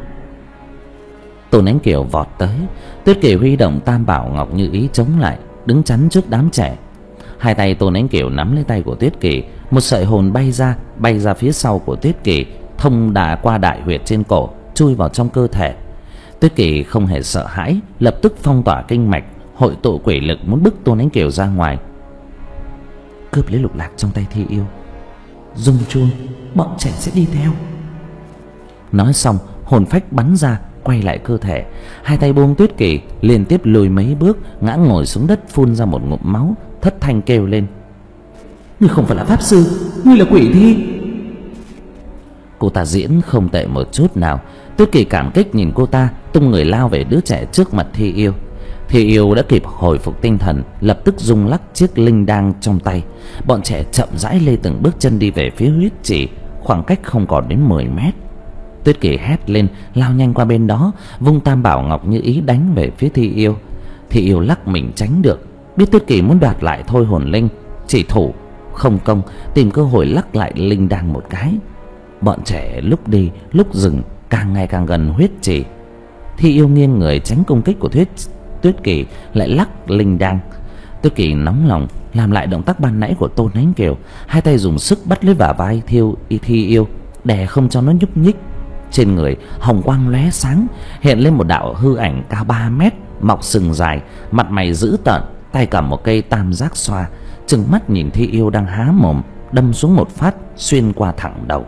Tôn Ánh Kiều vọt tới. Tuyết Kỷ huy động Tam Bảo Ngọc Như Ý chống lại, đứng chắn trước đám trẻ. Hai tay Tôn Ánh Kiều nắm lấy tay của Tuyết Kỷ, một sợi hồn bay ra, bay ra phía sau của Tuyết Kỷ, thông đà qua đại huyệt trên cổ, chui vào trong cơ thể. Tuyết Kỷ không hề sợ hãi, lập tức phong tỏa kinh mạch, hội tụ quỷ lực muốn bức Tôn Ánh Kiều ra ngoài. Cướp lấy lục lạc trong tay Thi Yêu, rung chuông, bọn trẻ sẽ đi theo. Nói xong, hồn phách bắn ra, quay lại cơ thể. Hai tay buông Tuyết Kỷ, liên tiếp lùi mấy bước, ngã ngồi xuống đất, phun ra một ngụm máu, thất thanh kêu lên: ngươi không phải là pháp sư, ngươi là quỷ thi. Cô ta diễn không tệ một chút nào. Tuyết Kỷ cảm kích nhìn cô ta, tung người lao về đứa trẻ trước mặt Thi Yêu. Thi Yêu đã kịp hồi phục tinh thần, lập tức rung lắc chiếc linh đan trong tay. Bọn trẻ chậm rãi lê từng bước chân đi về phía huyết trì, khoảng cách không còn đến mười mét. Tuyết Kỷ hét lên, lao nhanh qua bên đó, vung Tam Bảo Ngọc Như Ý đánh về phía Thi Yêu. Thi Yêu lắc mình tránh được, biết Tuyết Kỷ muốn đoạt lại thôi hồn linh, chỉ thủ không công, tìm cơ hội lắc lại linh đan một cái. Bọn trẻ lúc đi lúc dừng, càng ngày càng gần huyết trì. Thi Yêu nghiêng người tránh công kích của Tuyết Tuyết Kỷ, lại lắc linh đan. Tuyết Kỷ nóng lòng làm lại động tác ban nãy của Tôn Ánh Kiều, hai tay dùng sức bắt lấy bả vai Thiêu y Thi Yêu, đè không cho nó nhúc nhích. Trên người hồng quang lóe sáng, hiện lên một đạo hư ảnh cao ba mét, mọc sừng dài, mặt mày dữ tợn, tay cầm một cây tam giác xoa, trừng mắt nhìn Thi Yêu đang há mồm, đâm xuống một phát xuyên qua thẳng đầu.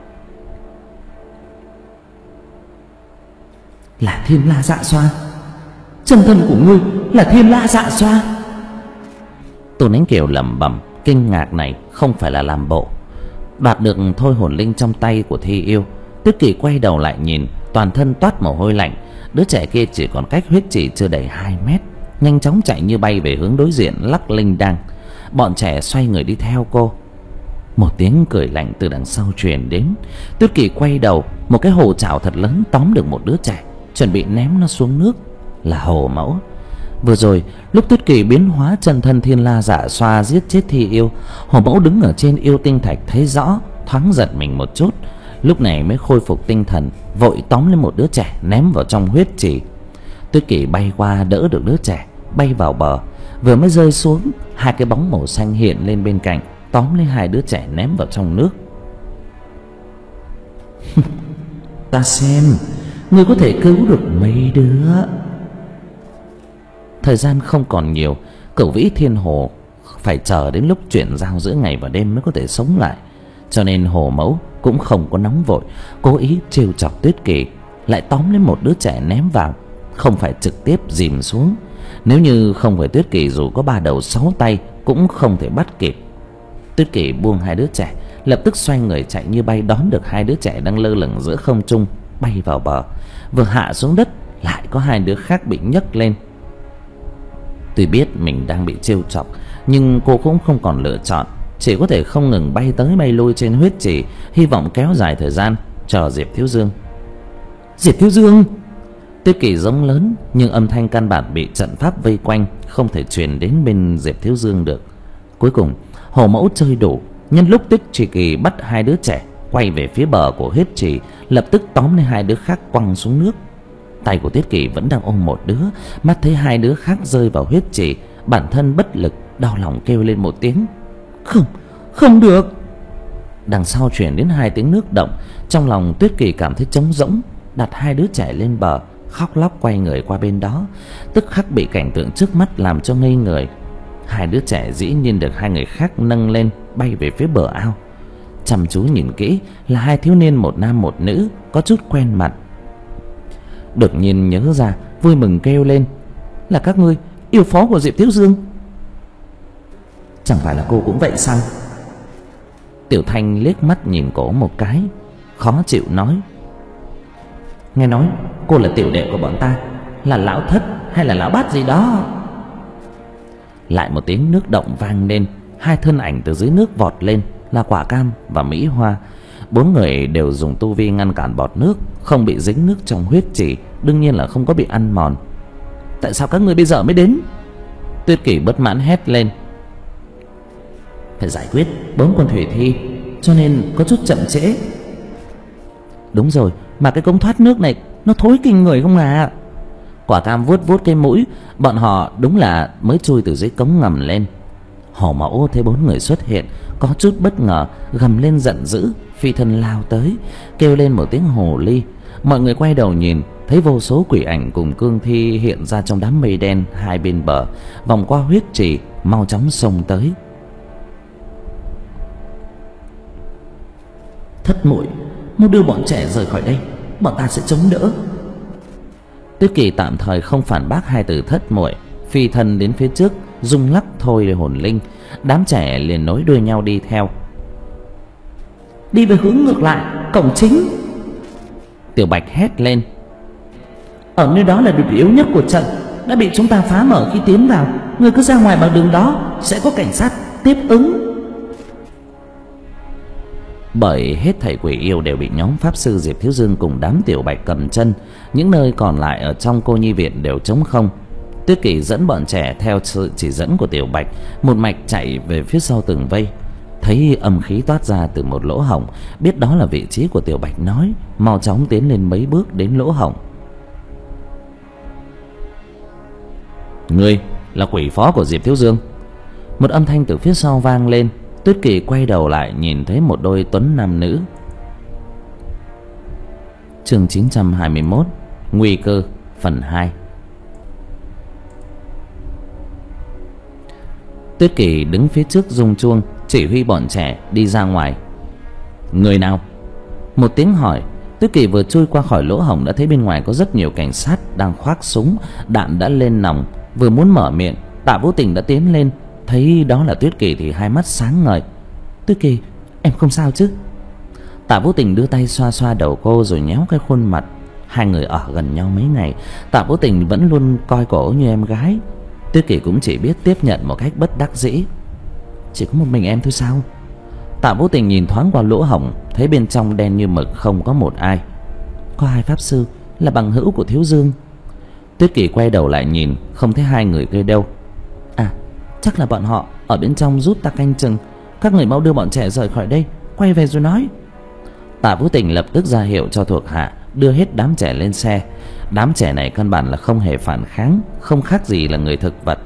Là Thiên La Dạ Xoa, chân thân của ngươi là Thiên La Dạ Xoa. Tôn Ánh Kiều lẩm bẩm, kinh ngạc này không phải là làm bộ. Đoạt được thôi hồn linh trong tay của Thi Yêu, Tuyết Kỷ quay đầu lại nhìn, toàn thân toát mồ hôi lạnh. Đứa trẻ kia chỉ còn cách huyết trì chưa đầy hai mét, nhanh chóng chạy như bay về hướng đối diện, lắc linh đan. Bọn trẻ xoay người đi theo cô. Một tiếng cười lạnh từ đằng sau truyền đến. Tuyết Kỳ quay đầu, một cái hồ chảo thật lớn tóm được một đứa trẻ, chuẩn bị ném nó xuống nước. Là Hồ Mẫu. Vừa rồi lúc Tuyết Kỳ biến hóa chân thân Thiên La Dạ Xoa giết chết Thi Yêu, Hồ Mẫu đứng ở trên yêu tinh thạch thấy rõ, thoáng giật mình một chút, lúc này mới khôi phục tinh thần, vội tóm lên một đứa trẻ ném vào trong huyết trì. Tuyết Kỳ bay qua đỡ được đứa trẻ, bay vào bờ. Vừa mới rơi xuống, hai cái bóng màu xanh hiện lên bên cạnh, tóm lấy hai đứa trẻ ném vào trong nước. Ta xem ngươi có thể cứu được mấy đứa. Thời gian không còn nhiều, Cửu Vĩ Thiên Hồ phải chờ đến lúc chuyển giao giữa ngày và đêm mới có thể sống lại, cho nên Hồ Mẫu cũng không có nóng vội, cố ý trêu chọc Tuyết Kỳ, lại tóm lấy một đứa trẻ ném vào, không phải trực tiếp dìm xuống. Nếu như không phải Tuyết Kỳ dù có ba đầu sáu tay cũng không thể bắt kịp. Tuyết Kỳ buông hai đứa trẻ, lập tức xoay người chạy như bay, đón được hai đứa trẻ đang lơ lửng giữa không trung, bay vào bờ. Vừa hạ xuống đất, lại có hai đứa khác bị nhấc lên. Tuy biết mình đang bị trêu chọc, nhưng cô cũng không còn lựa chọn, chỉ có thể không ngừng bay tới bay lui trên huyết trì, hy vọng kéo dài thời gian chờ Diệp Thiếu Dương. Diệp Thiếu Dương! Tuyết Kỳ giống lớn, nhưng âm thanh căn bản bị trận pháp vây quanh, không thể truyền đến bên Diệp Thiếu Dương được. Cuối cùng Hồ Mẫu chơi đủ, nhân lúc Tuyết Kỳ bắt hai đứa trẻ quay về phía bờ của huyết trì, lập tức tóm lấy hai đứa khác quăng xuống nước. Tay của Tuyết Kỳ vẫn đang ôm một đứa, mắt thấy hai đứa khác rơi vào huyết trì, bản thân bất lực, đau lòng kêu lên một tiếng. Không, không được. Đằng sau truyền đến hai tiếng nước động. Trong lòng Tuyết Kỳ cảm thấy trống rỗng, đặt hai đứa trẻ lên bờ, khóc lóc quay người qua bên đó, tức khắc bị cảnh tượng trước mắt làm cho ngây người. Hai đứa trẻ dĩ nhiên được hai người khác nâng lên, bay về phía bờ ao. Chăm chú nhìn kỹ là hai thiếu niên, một nam một nữ, có chút quen mặt. Đột nhiên nhớ ra, vui mừng kêu lên. Là các ngươi, yêu phó của Diệp Thiếu Dương? Chẳng phải là cô cũng vậy sao? Tiểu Thanh liếc mắt nhìn cổ một cái, khó chịu nói. Nghe nói cô là tiểu đệ của bọn ta, là lão thất hay là lão bát gì đó. Lại một tiếng nước động vang lên, hai thân ảnh từ dưới nước vọt lên, là Quả Cam và Mỹ Hoa. Bốn người đều dùng tu vi ngăn cản bọt nước, không bị dính nước trong huyết trì, đương nhiên là không có bị ăn mòn. Tại sao các ngươi bây giờ mới đến? Tuyết Kỳ bất mãn hét lên. Phải giải quyết bốn con thủy thi, cho nên có chút chậm trễ. Đúng rồi, mà cái cống thoát nước này nó thối kinh người không à? Quả Cam vuốt vuốt cái mũi. Bọn họ đúng là mới chui từ dưới cống ngầm lên. Hồ Mẫu thấy bốn người xuất hiện, có chút bất ngờ, gầm lên giận dữ, phi thân lao tới, kêu lên một tiếng hồ ly. Mọi người quay đầu nhìn, thấy vô số quỷ ảnh cùng cương thi hiện ra trong đám mây đen hai bên bờ, vòng qua huyết trì, mau chóng xông tới. Thất muội, mau đưa bọn trẻ rời khỏi đây, bọn ta sẽ chống đỡ. Tuyết Kỳ tạm thời không phản bác hai từ thất muội, phi thân đến phía trước, rung lắc thôi để hồn linh. Đám trẻ liền nối đuôi nhau đi theo. Đi về hướng ngược lại, cổng chính. Tiểu Bạch hét lên. Ở nơi đó là điểm yếu nhất của trận, đã bị chúng ta phá mở khi tiến vào. Người cứ ra ngoài bằng đường đó, sẽ có cảnh sát tiếp ứng. Bởi hết thảy quỷ yêu đều bị nhóm pháp sư Diệp Thiếu Dương cùng đám Tiểu Bạch cầm chân, những nơi còn lại ở trong cô nhi viện đều trống không. Tuyết Kỳ dẫn bọn trẻ theo sự chỉ dẫn của Tiểu Bạch, một mạch chạy về phía sau tường vây. Thấy âm khí toát ra từ một lỗ hổng, biết đó là vị trí của Tiểu Bạch nói, mau chóng tiến lên mấy bước đến lỗ hổng. Ngươi là quỷ phó của Diệp Thiếu Dương? Một âm thanh từ phía sau vang lên. Tuyết Kỳ quay đầu lại, nhìn thấy một đôi tuấn nam nữ. Chương chín trăm hai mươi mốt, Nguy cơ phần hai. Tuyết Kỳ đứng phía trước rung chuông, chỉ huy bọn trẻ đi ra ngoài. Người nào? Một tiếng hỏi. Tuyết Kỳ vừa chui qua khỏi lỗ hổng đã thấy bên ngoài có rất nhiều cảnh sát đang khoác súng, đạn đã lên nòng. Vừa muốn mở miệng, Tạ Vũ Tình đã tiến lên, thấy đó là Tuyết Kỳ thì hai mắt sáng ngời. Tuyết Kỳ, em không sao chứ? Tạ Vũ Tình đưa tay xoa xoa đầu cô rồi nhéo cái khuôn mặt. Hai người ở gần nhau mấy ngày, Tạ Vũ Tình vẫn luôn coi cổ như em gái. Tuyết Kỳ cũng chỉ biết tiếp nhận một cách bất đắc dĩ. Chỉ có một mình em thôi sao? Tạ Vũ Tình nhìn thoáng qua lỗ hổng, thấy bên trong đen như mực, không có một ai. Có hai pháp sư là bằng hữu của Thiếu Dương. Tuyết Kỳ quay đầu lại nhìn, không thấy hai người kia đâu. À, chắc là bọn họ ở bên trong giúp ta canh chừng. Các người mau đưa bọn trẻ rời khỏi đây, quay về rồi nói. Tạ Vũ Tình lập tức ra hiệu cho thuộc hạ đưa hết đám trẻ lên xe. Đám trẻ này căn bản là không hề phản kháng, không khác gì là người thực vật.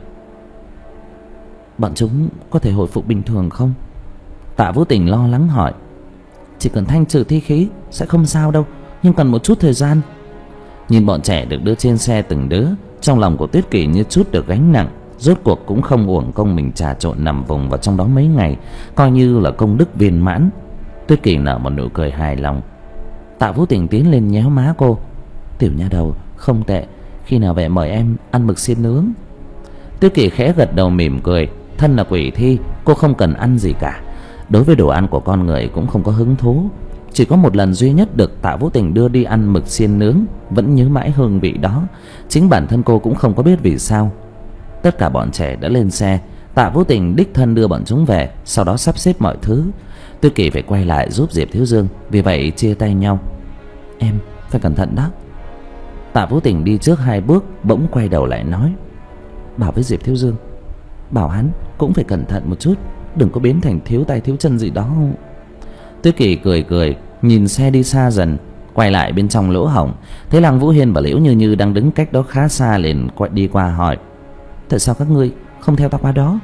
Bọn chúng có thể hồi phục bình thường không? Tạ Vũ Tình lo lắng hỏi. Chỉ cần thanh trừ thi khí sẽ không sao đâu, nhưng cần một chút thời gian. Nhìn bọn trẻ được đưa trên xe từng đứa, trong lòng của Tuyết Kỳ như chút được gánh nặng. Rốt cuộc cũng không uổng công mình trà trộn nằm vùng vào trong đó mấy ngày, coi như là công đức viên mãn. Tuyết Kỳ nở một nụ cười hài lòng. Tạ Vũ Tình tiến lên nhéo má cô. Tiểu nha đầu, không tệ, khi nào về mời em ăn mực xiên nướng. Tuyết Kỳ khẽ gật đầu mỉm cười. Thân là quỷ thi, cô không cần ăn gì cả. Đối với đồ ăn của con người cũng không có hứng thú. Chỉ có một lần duy nhất được Tạ Vũ Tình đưa đi ăn mực xiên nướng, vẫn nhớ mãi hương vị đó. Chính bản thân cô cũng không có biết vì sao. Tất cả bọn trẻ đã lên xe. Tạ Vũ Tình đích thân đưa bọn chúng về, sau đó sắp xếp mọi thứ. Tuyết Kỳ phải quay lại giúp Diệp Thiếu Dương, vì vậy chia tay nhau. Em phải cẩn thận đó. Tạ Vũ Tình đi trước hai bước, bỗng quay đầu lại nói. Bảo với Diệp Thiếu Dương, bảo hắn cũng phải cẩn thận một chút, đừng có biến thành thiếu tay thiếu chân gì đó. Tuyết Kỳ cười cười, nhìn xe đi xa dần. Quay lại bên trong lỗ hổng, thấy Lăng Vũ Hiên và Liễu Như Như đang đứng cách đó khá xa, liền quay đi qua hỏi. Tại sao các ngươi không theo ta qua đó?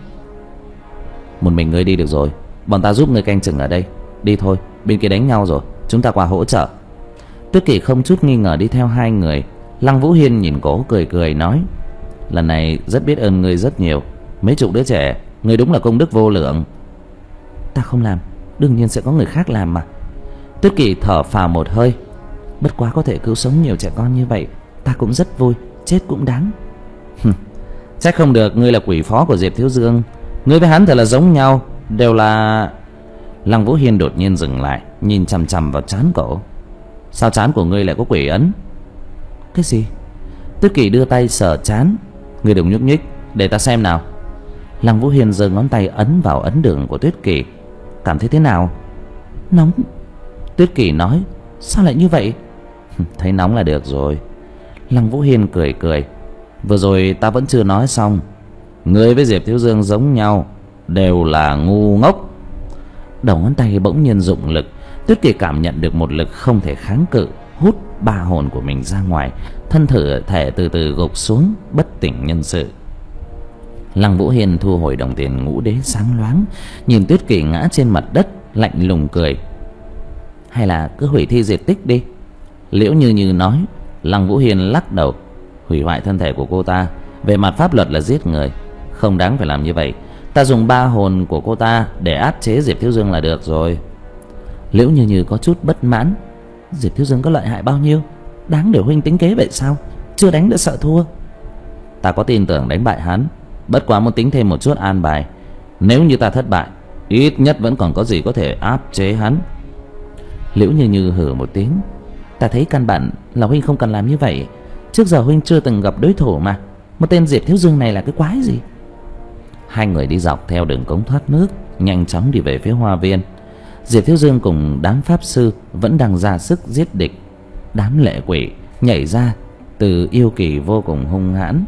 Một mình ngươi đi được rồi, bọn ta giúp ngươi canh chừng ở đây. Đi thôi, bên kia đánh nhau rồi, chúng ta qua hỗ trợ. Tuyết Kỳ không chút nghi ngờ đi theo hai người. Lăng Vũ Hiên nhìn cô cười cười nói. Lần này rất biết ơn ngươi rất nhiều. Mấy chục đứa trẻ, ngươi đúng là công đức vô lượng. Ta không làm, đương nhiên sẽ có người khác làm mà. Tuyết Kỳ thở phào một hơi. Bất quá có thể cứu sống nhiều trẻ con như vậy, ta cũng rất vui, chết cũng đáng. Chắc không được, ngươi là quỷ phó của Diệp Thiếu Dương. Ngươi với hắn thật là giống nhau, đều là... Lăng Vũ Hiên đột nhiên dừng lại, nhìn chằm chằm vào trán cổ. Sao trán của ngươi lại có quỷ ấn? Cái gì? Tuyết Kỳ đưa tay sờ trán. Ngươi đừng nhúc nhích, để ta xem nào. Lăng Vũ Hiên giơ ngón tay ấn vào ấn đường của Tuyết Kỳ. Cảm thấy thế nào? Nóng. Tuyết Kỳ nói. Sao lại như vậy? Thấy nóng là được rồi. Lăng Vũ Hiên cười cười. Vừa rồi ta vẫn chưa nói xong. Ngươi với Diệp Thiếu Dương giống nhau, đều là ngu ngốc. Đầu ngón tay bỗng nhiên dụng lực. Tuyết Kỳ cảm nhận được một lực không thể kháng cự, hút ba hồn của mình ra ngoài. Thân thử thể từ từ gục xuống, bất tỉnh nhân sự. Lăng Vũ Hiên thu hồi đồng tiền ngũ đế sáng loáng, nhìn Tuyết Kỳ ngã trên mặt đất, lạnh lùng cười. Hay là cứ hủy thi diệt tích đi. Liễu Như Như nói. Lăng Vũ Hiên lắc đầu. Hủy hoại thân thể của cô ta, về mặt pháp luật là giết người, không đáng phải làm như vậy. Ta dùng ba hồn của cô ta để áp chế Diệp Thiếu Dương là được rồi. Liễu Như Như có chút bất mãn. Diệp Thiếu Dương có lợi hại bao nhiêu, đáng để huynh tính kế vậy sao? Chưa đánh đã sợ thua. Ta có tin tưởng đánh bại hắn, bất quá muốn tính thêm một chút an bài. Nếu như ta thất bại, ít nhất vẫn còn có gì có thể áp chế hắn. Liễu Như Như hừ một tiếng. Ta thấy căn bản là huynh không cần làm như vậy. Trước giờ huynh chưa từng gặp đối thủ mà. Một tên Diệp Thiếu Dương này là cái quái gì? Hai người đi dọc theo đường cống thoát nước, nhanh chóng đi về phía hoa viên. Diệp Thiếu Dương cùng đám pháp sư vẫn đang ra sức giết địch. Đám lệ quỷ nhảy ra từ yêu kỳ vô cùng hung hãn.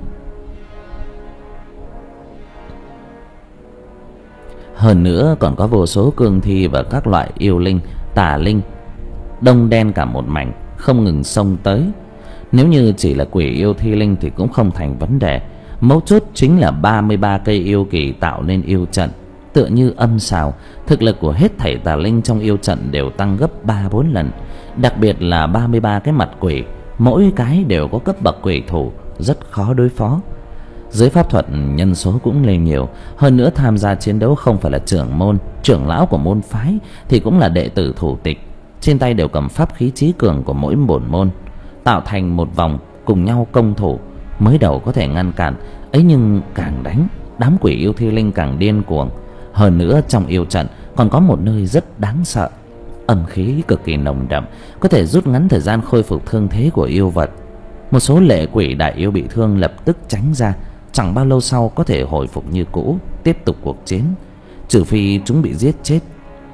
Hơn nữa còn có vô số cương thi và các loại yêu linh, tà linh, đông đen cả một mảnh, không ngừng xông tới. Nếu như chỉ là quỷ yêu thi linh thì cũng không thành vấn đề. Mấu chốt chính là ba mươi ba cây yêu kỳ tạo nên yêu trận, tựa như âm sào. Thực lực của hết thảy tà linh trong yêu trận đều tăng gấp ba bốn lần. Đặc biệt là ba mươi ba cái mặt quỷ, mỗi cái đều có cấp bậc quỷ thủ, rất khó đối phó. Dưới pháp thuật nhân số cũng lên nhiều. Hơn nữa tham gia chiến đấu không phải là trưởng môn, trưởng lão của môn phái, thì cũng là đệ tử thủ tịch. Trên tay đều cầm pháp khí chí cường của mỗi bổn môn, tạo thành một vòng cùng nhau công thủ. Mới đầu có thể ngăn cản ấy, nhưng càng đánh, đám quỷ yêu thi linh càng điên cuồng. Hơn nữa trong yêu trận còn có một nơi rất đáng sợ, âm khí cực kỳ nồng đậm, có thể rút ngắn thời gian khôi phục thương thế của yêu vật. Một số lệ quỷ đại yêu bị thương lập tức tránh ra, chẳng bao lâu sau có thể hồi phục như cũ, tiếp tục cuộc chiến. Trừ phi chúng bị giết chết,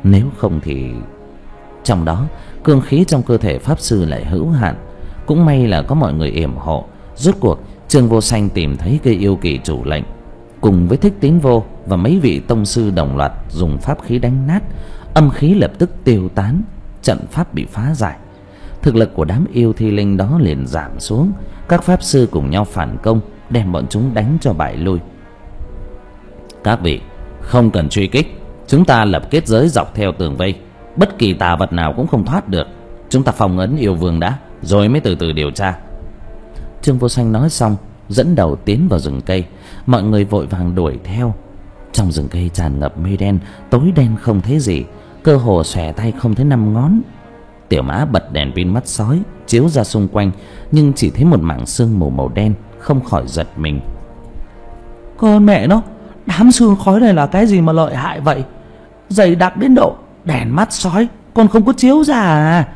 Nếu không thì... Trong đó cương khí trong cơ thể pháp sư lại hữu hạn. Cũng may là có mọi người yểm hộ. Rốt cuộc Trương Vô Sanh tìm thấy cây yêu kỳ chủ lệnh, cùng với Thích Tín Vô và mấy vị tông sư đồng loạt dùng pháp khí đánh nát. Âm khí lập tức tiêu tán, trận pháp bị phá giải. Thực lực của đám yêu thi linh đó liền giảm xuống. Các pháp sư cùng nhau phản công, đem bọn chúng đánh cho bại lui. Các vị không cần truy kích, chúng ta lập kết giới dọc theo tường vây, bất kỳ tà vật nào cũng không thoát được. Chúng ta phong ấn yêu vương đã, rồi mới từ từ điều tra. Trương Vô Sanh nói xong, dẫn đầu tiến vào rừng cây. Mọi người vội vàng đuổi theo. Trong rừng cây tràn ngập mây đen, tối đen không thấy gì, cơ hồ xòe tay không thấy năm ngón. Tiểu Mã bật đèn pin mắt sói chiếu ra xung quanh, nhưng chỉ thấy một mảng sương mù màu đen, không khỏi giật mình. Con mẹ nó, đám sương khói này là cái gì mà lợi hại vậy? Dày đặc đến độ đèn mắt sói còn không có chiếu ra à?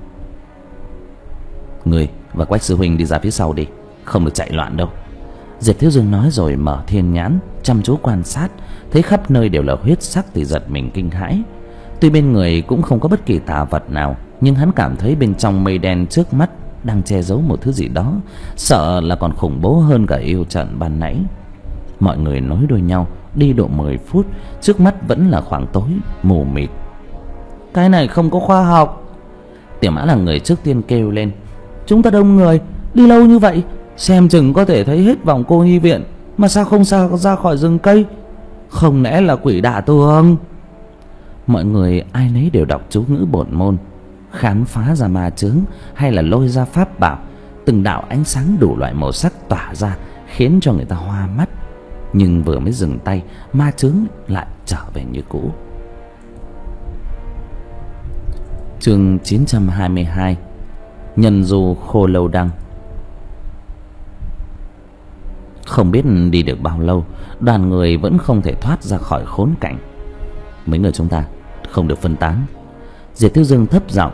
Người và Quách sư huynh đi ra phía sau đi, không được chạy loạn đâu. Diệp Thiếu Dương nói rồi mở thiên nhãn chăm chú quan sát, thấy khắp nơi đều là huyết sắc thì giật mình kinh hãi. Tuy bên người cũng không có bất kỳ tà vật nào, nhưng hắn cảm thấy bên trong mây đen trước mắt đang che giấu một thứ gì đó, sợ là còn khủng bố hơn cả yêu trận ban nãy. Mọi người nối đuôi nhau đi độ mười phút, trước mắt vẫn là khoảng tối mù mịt. Cái này không có khoa học. Tiểu Mã là người trước tiên kêu lên. Chúng ta đông người, đi lâu như vậy, xem chừng có thể thấy hết vòng cô nhi viện, mà sao không sao ra khỏi rừng cây? Không lẽ là quỷ đả tường? Mọi người ai nấy đều đọc chú ngữ bổn môn, khám phá ra ma chướng hay là lôi ra pháp bảo. Từng đạo ánh sáng đủ loại màu sắc tỏa ra, khiến cho người ta hoa mắt. Nhưng vừa mới dừng tay, ma chướng lại trở về như cũ. Chương chín trăm hai mươi hai. Nhân du khô lâu đăng. Không biết đi được bao lâu, đoàn người vẫn không thể thoát ra khỏi khốn cảnh. Mấy người chúng ta không được phân tán. Diệp Thiếu Dương thấp giọng.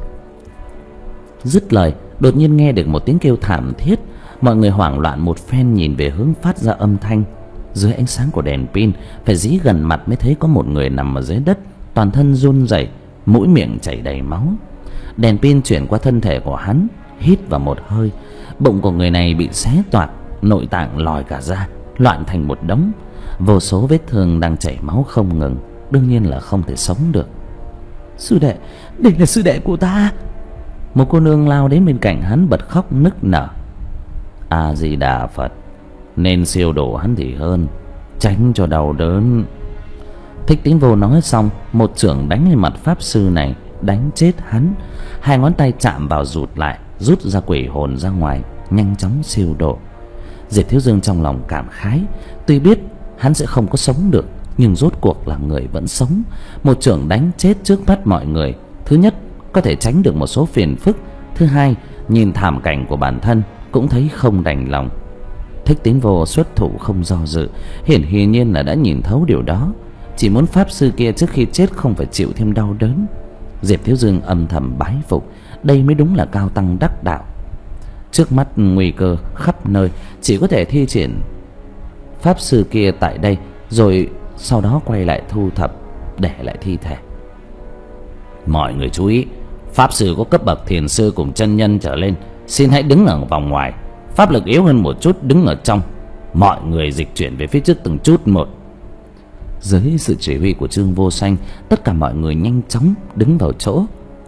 Dứt lời, đột nhiên nghe được một tiếng kêu thảm thiết. Mọi người hoảng loạn một phen nhìn về hướng phát ra âm thanh. Dưới ánh sáng của đèn pin, phải dí gần mặt mới thấy có một người nằm ở dưới đất, toàn thân run rẩy, mũi miệng chảy đầy máu. Đèn pin chuyển qua thân thể của hắn, hít vào một hơi. Bụng của người này bị xé toạc, nội tạng lòi cả ra, loạn thành một đống. Vô số vết thương đang chảy máu không ngừng, đương nhiên là không thể sống được. Sư đệ, đây là sư đệ của ta. Một cô nương lao đến bên cạnh hắn bật khóc nức nở. A Di Đà Phật, nên siêu độ hắn thì hơn, tránh cho đau đớn. Thích Tín Vô nói xong, một chưởng đánh lên mặt pháp sư này, đánh chết hắn. Hai ngón tay chạm vào rụt lại, rút ra quỷ hồn ra ngoài, nhanh chóng siêu độ. Diệp Thiếu Dương trong lòng cảm khái. Tuy biết hắn sẽ không có sống được, nhưng rốt cuộc là người vẫn sống. Một chưởng đánh chết trước mắt mọi người, thứ nhất có thể tránh được một số phiền phức, thứ hai nhìn thảm cảnh của bản thân cũng thấy không đành lòng. Thích Tín Vô xuất thủ không do dự, hiển hiển nhiên là đã nhìn thấu điều đó, chỉ muốn pháp sư kia trước khi chết không phải chịu thêm đau đớn. Diệp Thiếu Dương âm thầm bái phục, đây mới đúng là cao tăng đắc đạo. Trước mắt nguy cơ khắp nơi, chỉ có thể thi triển pháp sư kia tại đây, rồi sau đó quay lại thu thập, để lại thi thể. Mọi người chú ý, pháp sư có cấp bậc thiền sư cùng chân nhân trở lên, xin hãy đứng ở vòng ngoài. Pháp lực yếu hơn một chút đứng ở trong. Mọi người dịch chuyển về phía trước từng chút một. Dưới sự chỉ huy của Trương Vô Sanh, tất cả mọi người nhanh chóng đứng vào chỗ.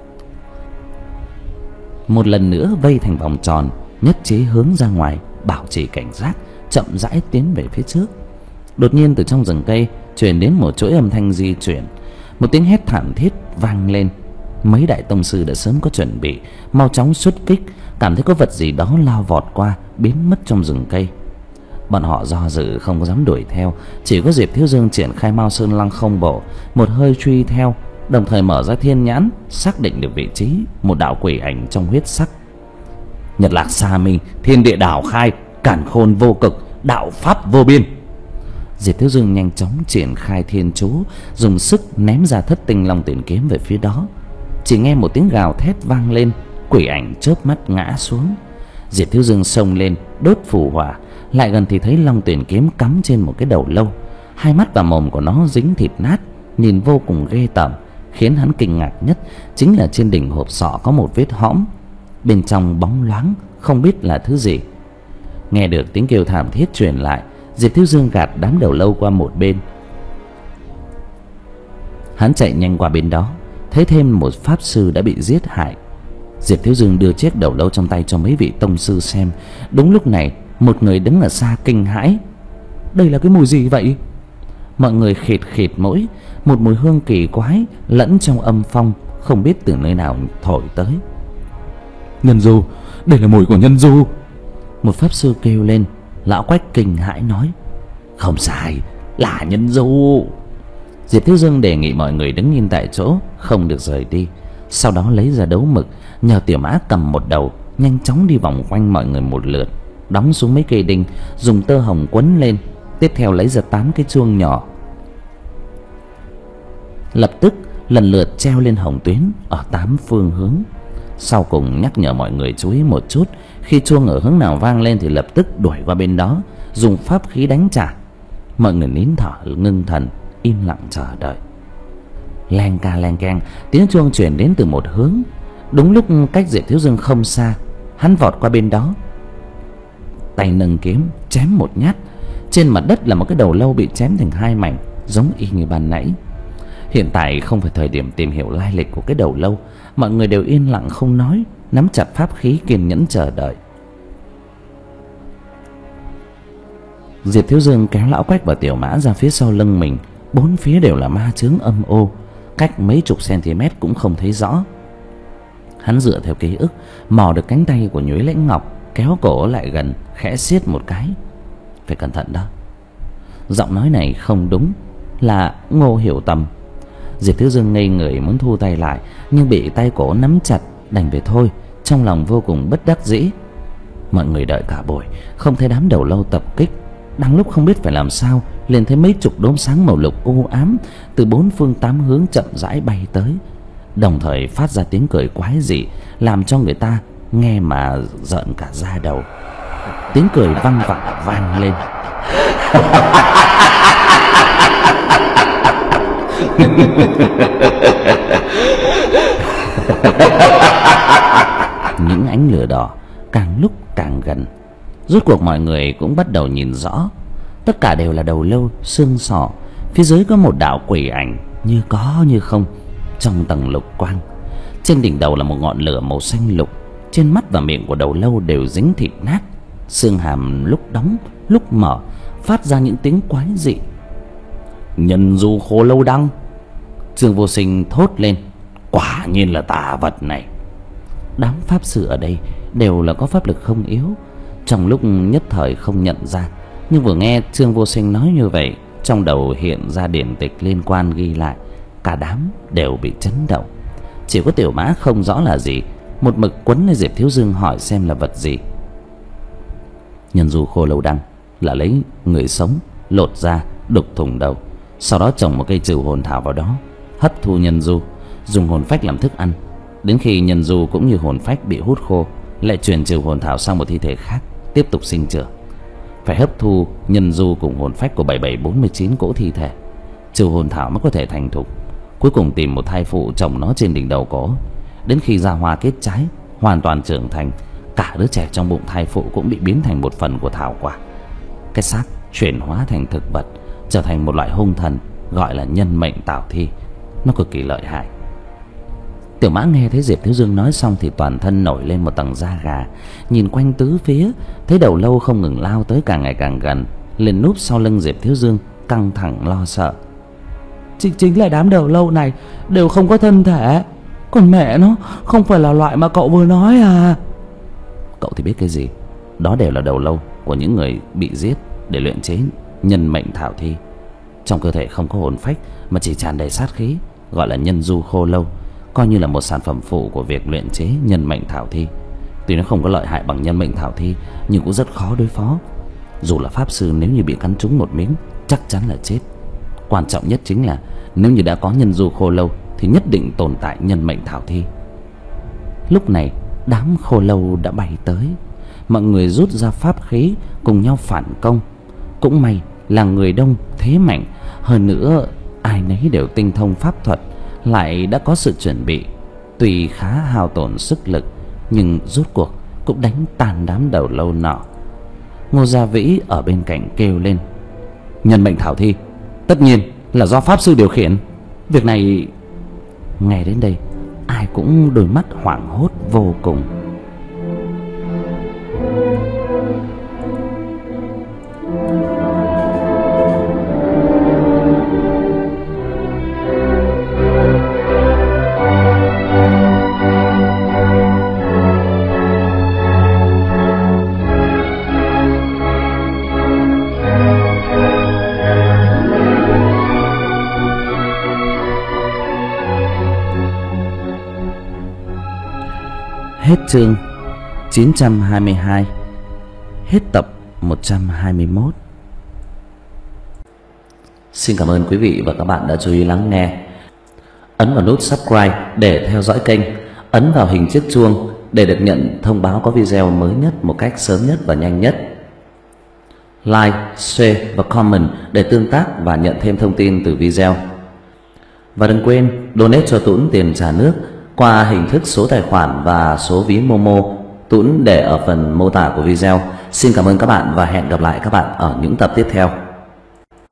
Một lần nữa vây thành vòng tròn, nhất trí hướng ra ngoài, bảo trì cảnh giác, chậm rãi tiến về phía trước. Đột nhiên từ trong rừng cây truyền đến một chuỗi âm thanh di chuyển. Một tiếng hét thảm thiết vang lên. Mấy đại tông sư đã sớm có chuẩn bị, mau chóng xuất kích, cảm thấy có vật gì đó lao vọt qua, biến mất trong rừng cây. Bọn họ do dự không có dám đuổi theo, chỉ có Diệp Thiếu Dương triển khai Mao Sơn Lăng Không Bộ, một hơi truy theo, đồng thời mở ra thiên nhãn, xác định được vị trí một đạo quỷ ảnh trong huyết sắc. Nhật Lạc Sa Minh, thiên địa đảo khai, càn khôn vô cực, đạo pháp vô biên. Diệp Thiếu Dương nhanh chóng triển khai thiên chú, dùng sức ném ra thất tinh long tiền kiếm về phía đó. Chỉ nghe một tiếng gào thét vang lên, quỷ ảnh chớp mắt ngã xuống. Diệp Thiếu Dương xông lên đốt phù hỏa, lại gần thì thấy long tuyển kiếm cắm trên một cái đầu lâu. Hai mắt và mồm của nó dính thịt nát, nhìn vô cùng ghê tởm, khiến hắn kinh ngạc nhất chính là trên đỉnh hộp sọ có một vết hõm, bên trong bóng loáng không biết là thứ gì. Nghe được tiếng kêu thảm thiết truyền lại, Diệp Thiếu Dương gạt đám đầu lâu qua một bên. Hắn chạy nhanh qua bên đó, thấy thêm một pháp sư đã bị giết hại. Diệp Thiếu Dương đưa chiếc đầu lâu trong tay cho mấy vị tông sư xem. Đúng lúc này, một người đứng ở xa kinh hãi: "Đây là cái mùi gì vậy?" Mọi người khịt khịt mũi, một mùi hương kỳ quái lẫn trong âm phong không biết từ nơi nào thổi tới. "Nhân du, đây là mùi của nhân du." Một pháp sư kêu lên. Lão Quách kinh hãi nói: "Không sai, là nhân du." Diệp Thiếu Dương đề nghị mọi người đứng yên tại chỗ, không được rời đi. Sau đó lấy ra đấu mực, nhờ Tiểu Mã cầm một đầu, nhanh chóng đi vòng quanh mọi người một lượt, đóng xuống mấy cây đinh, dùng tơ hồng quấn lên. Tiếp theo lấy ra tám cái chuông nhỏ, lập tức lần lượt treo lên hồng tuyến ở tám phương hướng. Sau cùng nhắc nhở mọi người chú ý một chút, khi chuông ở hướng nào vang lên thì lập tức đuổi qua bên đó, dùng pháp khí đánh trả. Mọi người nín thở ngưng thần, im lặng chờ đợi. Leng ca leng keng, tiếng chuông truyền đến từ một hướng. Đúng lúc cách Diệp Thiếu Dương không xa, hắn vọt qua bên đó, tay nâng kiếm chém một nhát. Trên mặt đất là một cái đầu lâu bị chém thành hai mảnh, giống y như ban nãy. Hiện tại không phải thời điểm tìm hiểu lai lịch của cái đầu lâu. Mọi người đều yên lặng không nói, nắm chặt pháp khí kiên nhẫn chờ đợi. Diệp Thiếu Dương kéo Lão Quách và Tiểu Mã ra phía sau lưng mình. Bốn phía đều là ma chướng âm ô, cách mấy chục cm cũng không thấy rõ. Hắn dựa theo ký ức mò được cánh tay của Nhuế Lãnh Ngọc, kéo cổ lại gần, khẽ siết một cái: "Phải cẩn thận đó." Giọng nói này không đúng, là Ngô Hiểu Tầm. Diệp Thiếu Dương ngây người muốn thu tay lại, nhưng bị tay cổ nắm chặt, đành phải thôi, trong lòng vô cùng bất đắc dĩ. Mọi người đợi cả buổi không thấy đám đầu lâu tập kích. Đang lúc không biết phải làm sao, liền thấy mấy chục đốm sáng màu lục u ám từ bốn phương tám hướng chậm rãi bay tới, đồng thời phát ra tiếng cười quái dị, làm cho người ta nghe mà rợn cả da đầu. Tiếng cười văng vẳng vang lên. Những ánh lửa đỏ càng lúc càng gần. Rốt cuộc mọi người cũng bắt đầu nhìn rõ, tất cả đều là đầu lâu xương sọ. Phía dưới có một đạo quỷ ảnh như có như không trong tầng lục quang. Trên đỉnh đầu là một ngọn lửa màu xanh lục. Trên mắt và miệng của đầu lâu đều dính thịt nát, xương hàm lúc đóng lúc mở, phát ra những tiếng quái dị. "Nhân du khô lâu đăng!" Trương Vô Sinh thốt lên: "Quả nhiên là tà vật này." Đám pháp sư ở đây đều là có pháp lực không yếu, trong lúc nhất thời không nhận ra, nhưng vừa nghe Trương Vô Sinh nói như vậy, trong đầu hiện ra điển tịch liên quan ghi lại, cả đám đều bị chấn động. Chỉ có Tiểu Mã không rõ là gì, một mực quấn lên Diệp Thiếu Dương hỏi xem là vật gì. Nhân du khô lâu đăng là lấy người sống lột ra, đục thủng đầu, sau đó trồng một cây trừ hồn thảo vào đó, hấp thu nhân du, dùng hồn phách làm thức ăn. Đến khi nhân du cũng như hồn phách bị hút khô, lại chuyển trừ hồn thảo sang một thi thể khác, tiếp tục sinh trưởng. Phải hấp thu nhân du cùng hồn phách của bảy bảy bốn mươi chín cỗ thi thể, trừ hồn thảo mới có thể thành thục. Cuối cùng tìm một thai phụ trồng nó trên đỉnh đầu cổ. Đến khi ra hoa kết trái, hoàn toàn trưởng thành, cả đứa trẻ trong bụng thai phụ cũng bị biến thành một phần của thảo quả. Cái xác chuyển hóa thành thực vật, trở thành một loại hung thần gọi là nhân mệnh tảo thi. Nó cực kỳ lợi hại. Tiểu Mã nghe thấy Diệp Thiếu Dương nói xong thì toàn thân nổi lên một tầng da gà. Nhìn quanh tứ phía, thấy đầu lâu không ngừng lao tới càng ngày càng gần, liền núp sau lưng Diệp Thiếu Dương, căng thẳng lo sợ. Chính, chính là đám đầu lâu này đều không có thân thể. Còn mẹ nó, không phải là loại mà cậu vừa nói à? Cậu thì biết cái gì? Đó đều là đầu lâu của những người bị giết để luyện chế nhân mệnh thảo thi. Trong cơ thể không có hồn phách mà chỉ tràn đầy sát khí, gọi là nhân du khô lâu, coi như là một sản phẩm phụ của việc luyện chế nhân mệnh thảo thi. Tuy nó không có lợi hại bằng nhân mệnh thảo thi, nhưng cũng rất khó đối phó. Dù là pháp sư, nếu như bị cắn trúng một miếng chắc chắn là chết. Quan trọng nhất chính là nếu như đã có nhân du khô lâu thì nhất định tồn tại nhân mệnh thảo thi. Lúc này đám khô lâu đã bay tới. Mọi người rút ra pháp khí cùng nhau phản công. Cũng may là người đông thế mạnh, hơn nữa ai nấy đều tinh thông pháp thuật, lại đã có sự chuẩn bị. Tuy khá hao tổn sức lực, nhưng rốt cuộc cũng đánh tan đám đầu lâu nọ. Ngô Gia Vĩ ở bên cạnh kêu lên: "Nhân mệnh thảo thi, tất nhiên là do pháp sư điều khiển. Việc này..." Nghe đến đây, ai cũng đôi mắt hoảng hốt vô cùng. Hết chương chín trăm hai mươi hai. Hết tập một trăm hai mươi mốt. Xin cảm ơn quý vị và các bạn đã chú ý lắng nghe. Ấn vào nút subscribe để theo dõi kênh. Ấn vào hình chiếc chuông để được nhận thông báo có video mới nhất một cách sớm nhất và nhanh nhất. Like, share và comment để tương tác và nhận thêm thông tin từ video. Và đừng quên donate cho Tuấn tiền trả nước qua hình thức số tài khoản và số ví Momo. Tuấn để ở phần mô tả của video. Xin cảm ơn các bạn và hẹn gặp lại các bạn ở những tập tiếp theo.